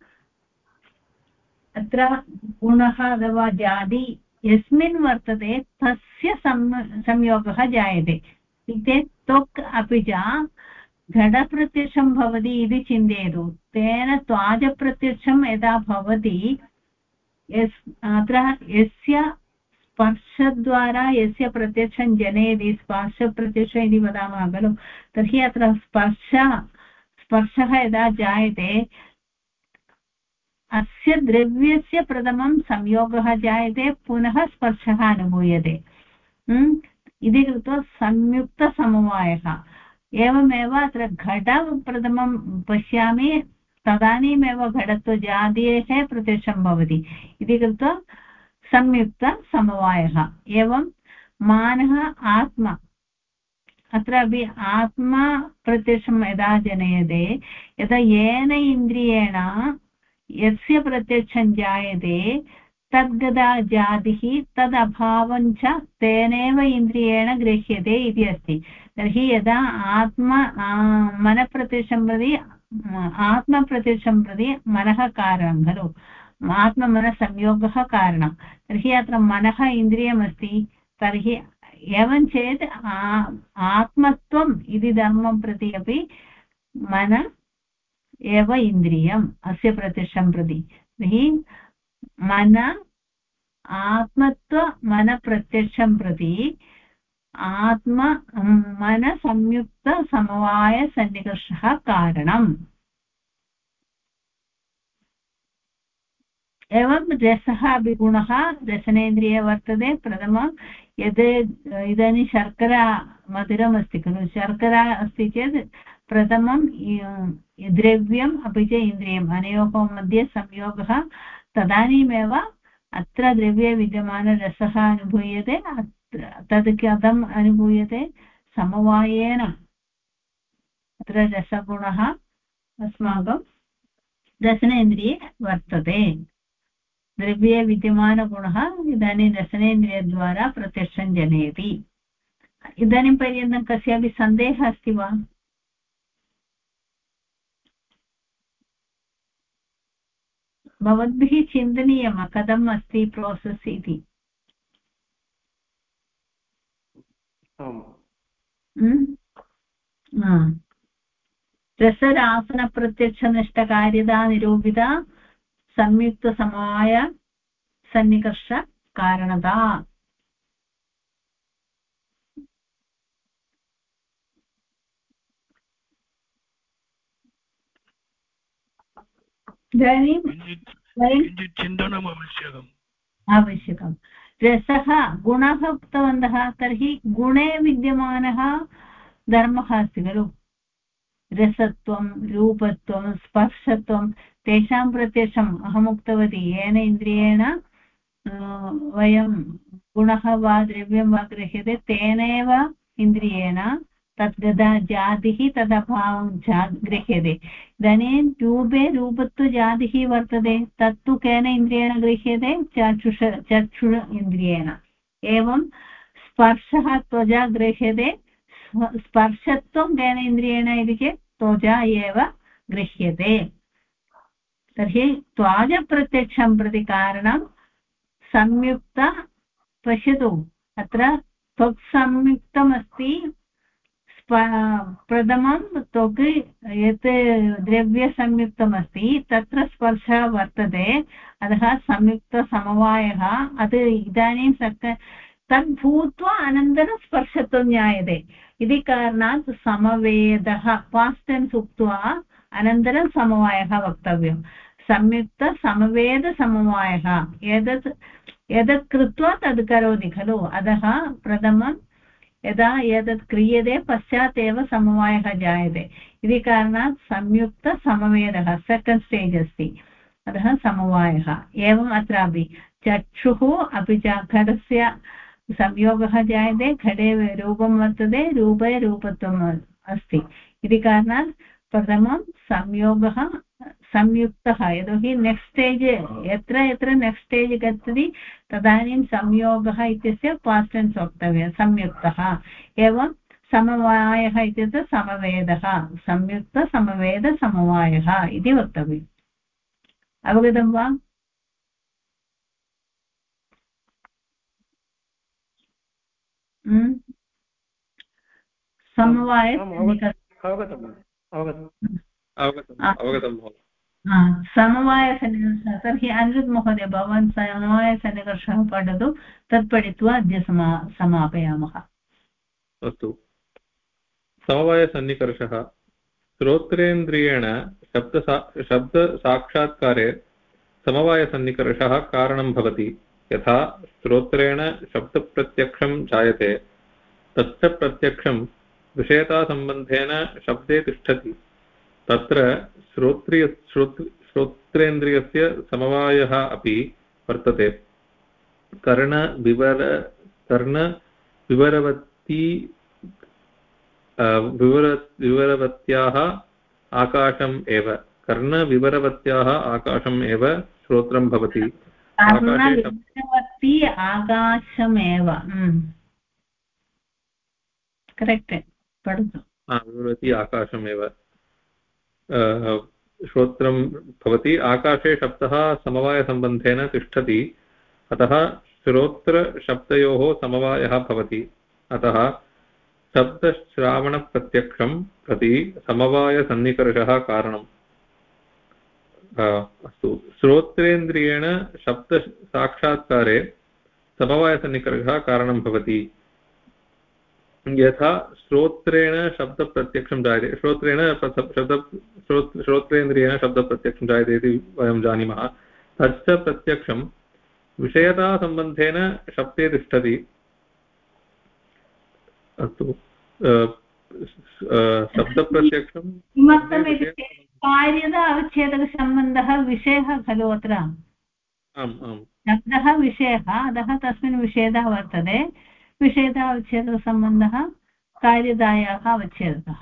अत्र गुणः अथवा जाति यस्मिन् वर्तते तस्य संयोगः जायते। इत्युक्ते त्वक् अपि च घटप्रत्यक्षं भवति इति चिन्तयतु। तेन त्वाजप्रत्यक्षं यदा भवति, अत्र यस्य स्पर्शद्वारा यस्य प्रत्यक्षं जनयति, स्पर्शप्रत्यक्षम् इति वदामः खलु। तर्हि अत्र स्पर्शः यदा जायते, अस्य द्रव्यस्य प्रथमं संयोगः जायते, पुनः स्पर्शः अनुभूयते। इति कृत्वा संयुक्तसमवायः। एवमेव अत्र घटं प्रथमं पश्यामि, तदानीमेव घटत्वजातेः प्रत्यक्षं भवति। इति कृत्वा संयुक्तसमवायः। एवं मानः आत्मा, अत्रापि आत्मा प्रत्यक्षं यदा जनयते, यदा येन इन्द्रियेण यस्य प्रत्यक्षं जायते तद्गदा जातिः तदभावं च तेनैव इन्द्रियेण गृह्यते इति अस्ति। तर्हि यदा मनप्रत्यक्षं प्रति आत्मप्रत्यक्षं प्रति मनः कारणं खलु, आत्ममनसंयोगः कारणं। तर्हि अत्र मनः इन्द्रियमस्ति। तर्हि एवं चेत् आत्मत्वम् इति धर्मं प्रति अपि मन एव इन्द्रियम् अस्य प्रत्यक्षं प्रति। तर्हि मन आत्मत्वमनप्रत्यक्षं प्रति मनसंयुक्तसमवायसन्निकर्षः कारणम्। एवं रसः अपि गुणः रसनेन्द्रिये वर्तते। प्रथमं यद् इदानीं शर्करा मधुरमस्ति खलु, शर्करा अस्ति चेत् प्रथमं द्रव्यम् अपि च इन्द्रियम् अनयोः मध्ये संयोगः, तदानीमेव अत्र द्रव्ये विद्यमानरसः अनुभूयते। तद् कथम् अनुभूयते? समवायेन। अत्र रसगुणः अस्माकं रसनेन्द्रिये वर्तते। द्रव्ये विद्यमानगुणः इदानीं रसनेन्द्रियद्वारा प्रत्यक्षं जनयति। इदानीं पर्यन्तं कस्यापि सन्देहः अस्ति वा? भवद्भिः चिन्तनीयं कथम् अस्ति प्रोसेस् इति। रसरासनप्रत्यक्षनिष्ठकार्यता निरूपिता संयुक्तसमवाय सन्निकर्ष कारणता। इदानीं किञ्चित् चिन्तनम् आवश्यकं। रसः गुणः उक्तवन्तः, तर्हि गुणे विद्यमानः धर्मः अस्ति खलु, रसत्वं रूपत्वं स्पर्शत्वं, तेषां प्रत्यक्षम् अहम् उक्तवती। येन इन्द्रियेण वयं गुणः वा द्रव्यं वा गृह्यते तेनैव इन्द्रियेण तद्गदा जातिः तदभावं च गृह्यते। इदानीं रूपे रूपत्वजातिः वर्तते, तत्तु केन इन्द्रियेण गृह्यते? चक्षुष इन्द्रियेण। एवं स्पर्शः त्वचा गृह्यते, स्पर्शत्वं केन इन्द्रियेण इति चेत् त्वचा एव गृह्यते। तर्हि त्वाजप्रत्यक्षं प्रति कारणं संयुक्त। पश्यतु, अत्र त्वक् संयुक्तमस्ति। प्रथमं त्वक् यत् द्रव्यसंयुक्तमस्ति तत्र स्पर्शः वर्तते, अतः संयुक्तसमवायः। इदानीं तद्भूत्वा अनन्तरं स्पर्शत्वं ज्ञायते इति कारणात् समवेदः पास्ट् टेन्स् उक्त्वा अनन्तरं समवायः वक्तव्यं। संयुक्तसमवेदसमवायः एतत् कृत्वा तद् करोति खलु, अतः प्रथमं यदा एतत् क्रियते पश्चात् एव समवायः जायते इति कारणात् संयुक्तसमवेदः सेकेण्ड् स्टेज् अस्ति, अतः समवायः। एवम् अत्रापि चक्षुः अपि च घटस्य संयोगः जायते, घटे रूपं वर्तते, रूपे रूपत्वम् अस्ति इति कारणात् प्रथमं संयोगः संयुक्तः। यतोहि नेक्स्ट् स्टेज् यत्र यत्र नेक्स्ट् स्टेज् गच्छति तदानीं संयोगः इत्यस्य पास्ट् टेन्स् वक्तव्यं, संयुक्तः। एवं समवायः इत्यस्य समवेदः, संयुक्तसमवेदसमवायः इति वक्तव्यम्। अवगतं वा? समवाय समवायसन्निकर्षः। तर्हि अनिरुद्ध महोदय, भवान् समवायसन्निकर्षः पठतु, तत् पठित्वा अद्य समापयामः। अस्तु। समवायसन्निकर्षः श्रोत्रेन्द्रियेण शब्दसाक्षात्कारे समवायसन्निकर्षः कारणं भवति। यथा श्रोत्रेण शब्दप्रत्यक्षं जायते, तच्च प्रत्यक्षं विषयतासम्बन्धेन शब्दे तिष्ठति। तत्र श्रोत्रेन्द्रियस्य समवायः अपि वर्तते। विवरवत्याः आकाशम् एव। कर्णविवरवत्याः आकाशम् एव श्रोत्रं भवति कर्णविवरवती आकाशमेव करेक्ट् पठतु विवरवती आकाशमेव श्रोत्रं भवति आकाशे शब्दः समवायसम्बन्धेन तिष्ठति अतः श्रोत्रशब्दयोः समवायः भवति अतः शब्दश्रावणप्रत्यक्षं प्रति समवायसन्निकर्षः कारणम् अस्तु श्रोत्रेन्द्रियेण शब्दसाक्षात्कारे समवायसन्निकर्षः कारणं भवति यथा श्रोत्रेण शब्दप्रत्यक्षं जायते श्रोत्रेन्द्रियेण शब्दप्रत्यक्षं जायते इति वयं जानीमः तच्च प्रत्यक्षं विषयतासम्बन्धेन शब्दे तिष्ठति अस्तु शब्दप्रत्यक्षं किमर्थमिति कार्यता अवच्छेदकसम्बन्धः विषयः खलु अत्र आम् आम् शब्दः विषयः अतः तस्मिन् विषयता वर्तते विषयता अवच्छेदकसम्बन्धः कार्यतायाः अवच्छेदकः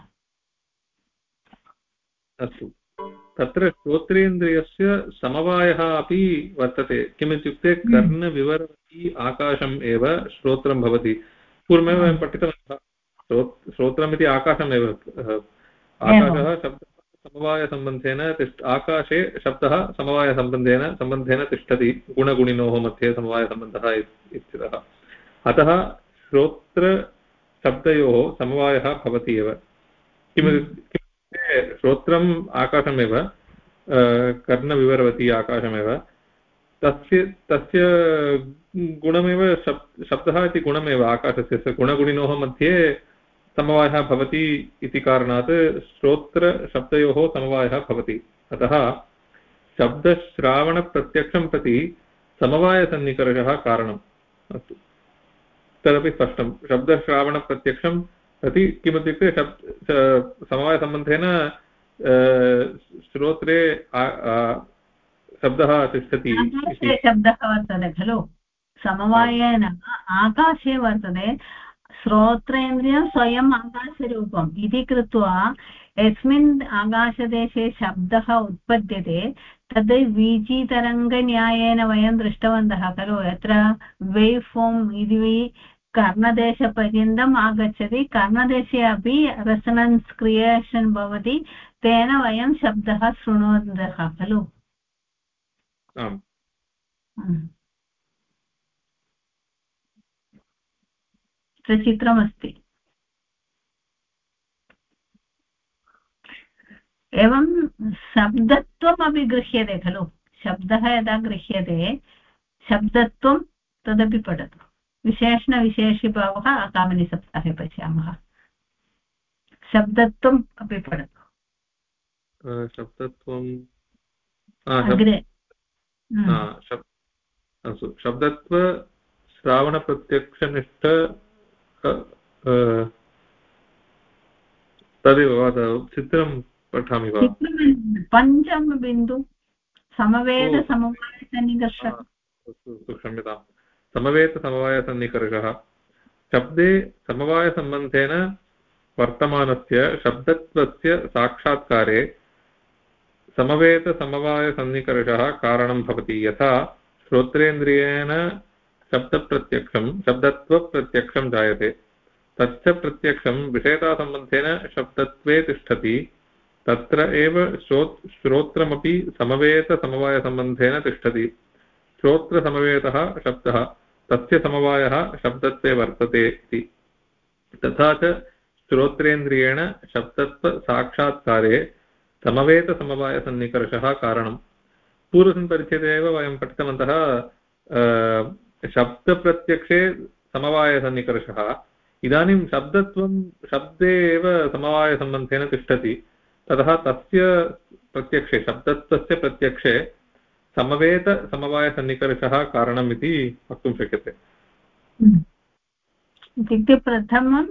अस्तु तत्र श्रोत्रेन्द्रियस्य समवायः अपि वर्तते किमित्युक्ते कर्णविवरवती आकाशम् एव श्रोत्रं भवति पूर्वमेव वयं पठितवन्तः श्रोत्रमिति आकाशमेव आकाशः शब्दः समवायसम्बन्धेन आकाशे शब्दः समवायसम्बन्धेन तिष्ठति गुणगुणिनोः मध्ये समवायसम्बन्धः इत्यतः अतः श्रोत्रशब्दयोः समवायः भवति एव किमित्युक्ते श्रोत्रम् आकाशमेव कर्णविवरवती आकाशमेव तस्य गुणमेव शब्दः इति गुणमेव आकाशस्य गुणगुणिनोः मध्ये समवायः भवति इति कारणात् श्रोत्रशब्दयोः समवायः भवति अतः शब्दश्रावणप्रत्यक्षं प्रति समवायसन्निकर्षः कारणम् अस्तु तदपि स्पष्टं शब्दश्रावणप्रत्यक्षं प्रति किमित्युक्ते समवायसम्बन्धेन श्रोत्रे शब्दः तिष्ठति शब्दः वर्तते खलु समवायेन आकाशे वर्तते श्रोत्रेन्द्रियं स्वयम् आकाशरूपम् इति कृत्वा यस्मिन् आकाशदेशे शब्दः उत्पद्यते तद् वीचितरङ्गन्यायेन वयं दृष्टवन्तः खलु यत्र वेव् फॉर्म् इति कर्णदेशपर्यन्तम् आगच्छति कर्णदेशे अपि रेसोनेन्स् क्रियेशन् भवति तेन वयं शब्दः शृण्वन्तः खलु चित्रमस्ति एवं शब्दत्वमपि गृह्यते खलु शब्दः यदा गृह्यते शब्दत्वं तदपि पठतु विशेषणविशेषीभावः आगामिनि सप्ताहे पश्यामः शब्दत्वम् अपि पठतु शब्दत्वम् अग्रे शब्दत्व श्रावणप्रत्यक्षनिष्ठ तदेव चित्रं पठामि वा पञ्चमबिन्दु समवेतसमवायसन्निकर्षः क्षम्यतां समवेतसमवायसन्निकर्षः शब्दे समवायसम्बन्धेन वर्तमानस्य शब्दत्वस्य साक्षात्कारे समवेतसमवायसन्निकर्षः कारणं भवति यथा श्रोत्रेन्द्रियेण शब्दत्वप्रत्यक्षं जायते तच्च प्रत्यक्षं विषयतासम्बन्धेन शब्दत्वे तिष्ठति तत्र एव श्रोत्रमपि समवेतसमवायसम्बन्धेन तिष्ठति श्रोत्रसमवेतः शब्दः तस्य समवायः शब्दत्वे वर्तते इति तथा च श्रोत्रेन्द्रियेण शब्दत्वसाक्षात्कारे समवेतसमवायसन्निकर्षः कारणं पूर्वस्मिन् परिच्छेदे एव वयं पठितवन्तः शब्दप्रत्यक्षे समवायसन्निकर्षः इदानीं शब्दत्वं शब्दे एव समवायसम्बन्धेन तिष्ठति ततः तस्य प्रत्यक्षे शब्दत्वस्य प्रत्यक्षे समवेतसमवायसन्निकर्षः कारणम् इति वक्तुं शक्यते इत्युक्ते प्रथमं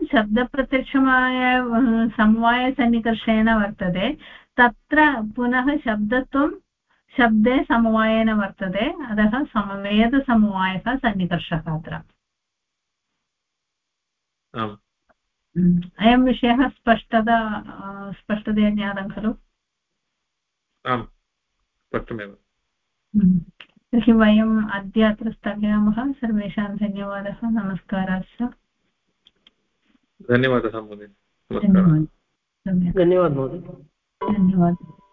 समवायसन्निकर्षेण वर्तते तत्र पुनः शब्दत्वं शब्दे समवायेन वर्तते अतः समवेतसमवायः सन्निकर्षः अत्र अयं विषयः स्पष्टतया ज्ञातं खलु आम् स्पष्टमेव। तर्हि वयम् अद्य अत्र स्थगयामः। सर्वेषां धन्यवादः, नमस्काराश्च। धन्यवादः महोदय, नमस्कारः। धन्यवादः महोदय। धन्यवादः।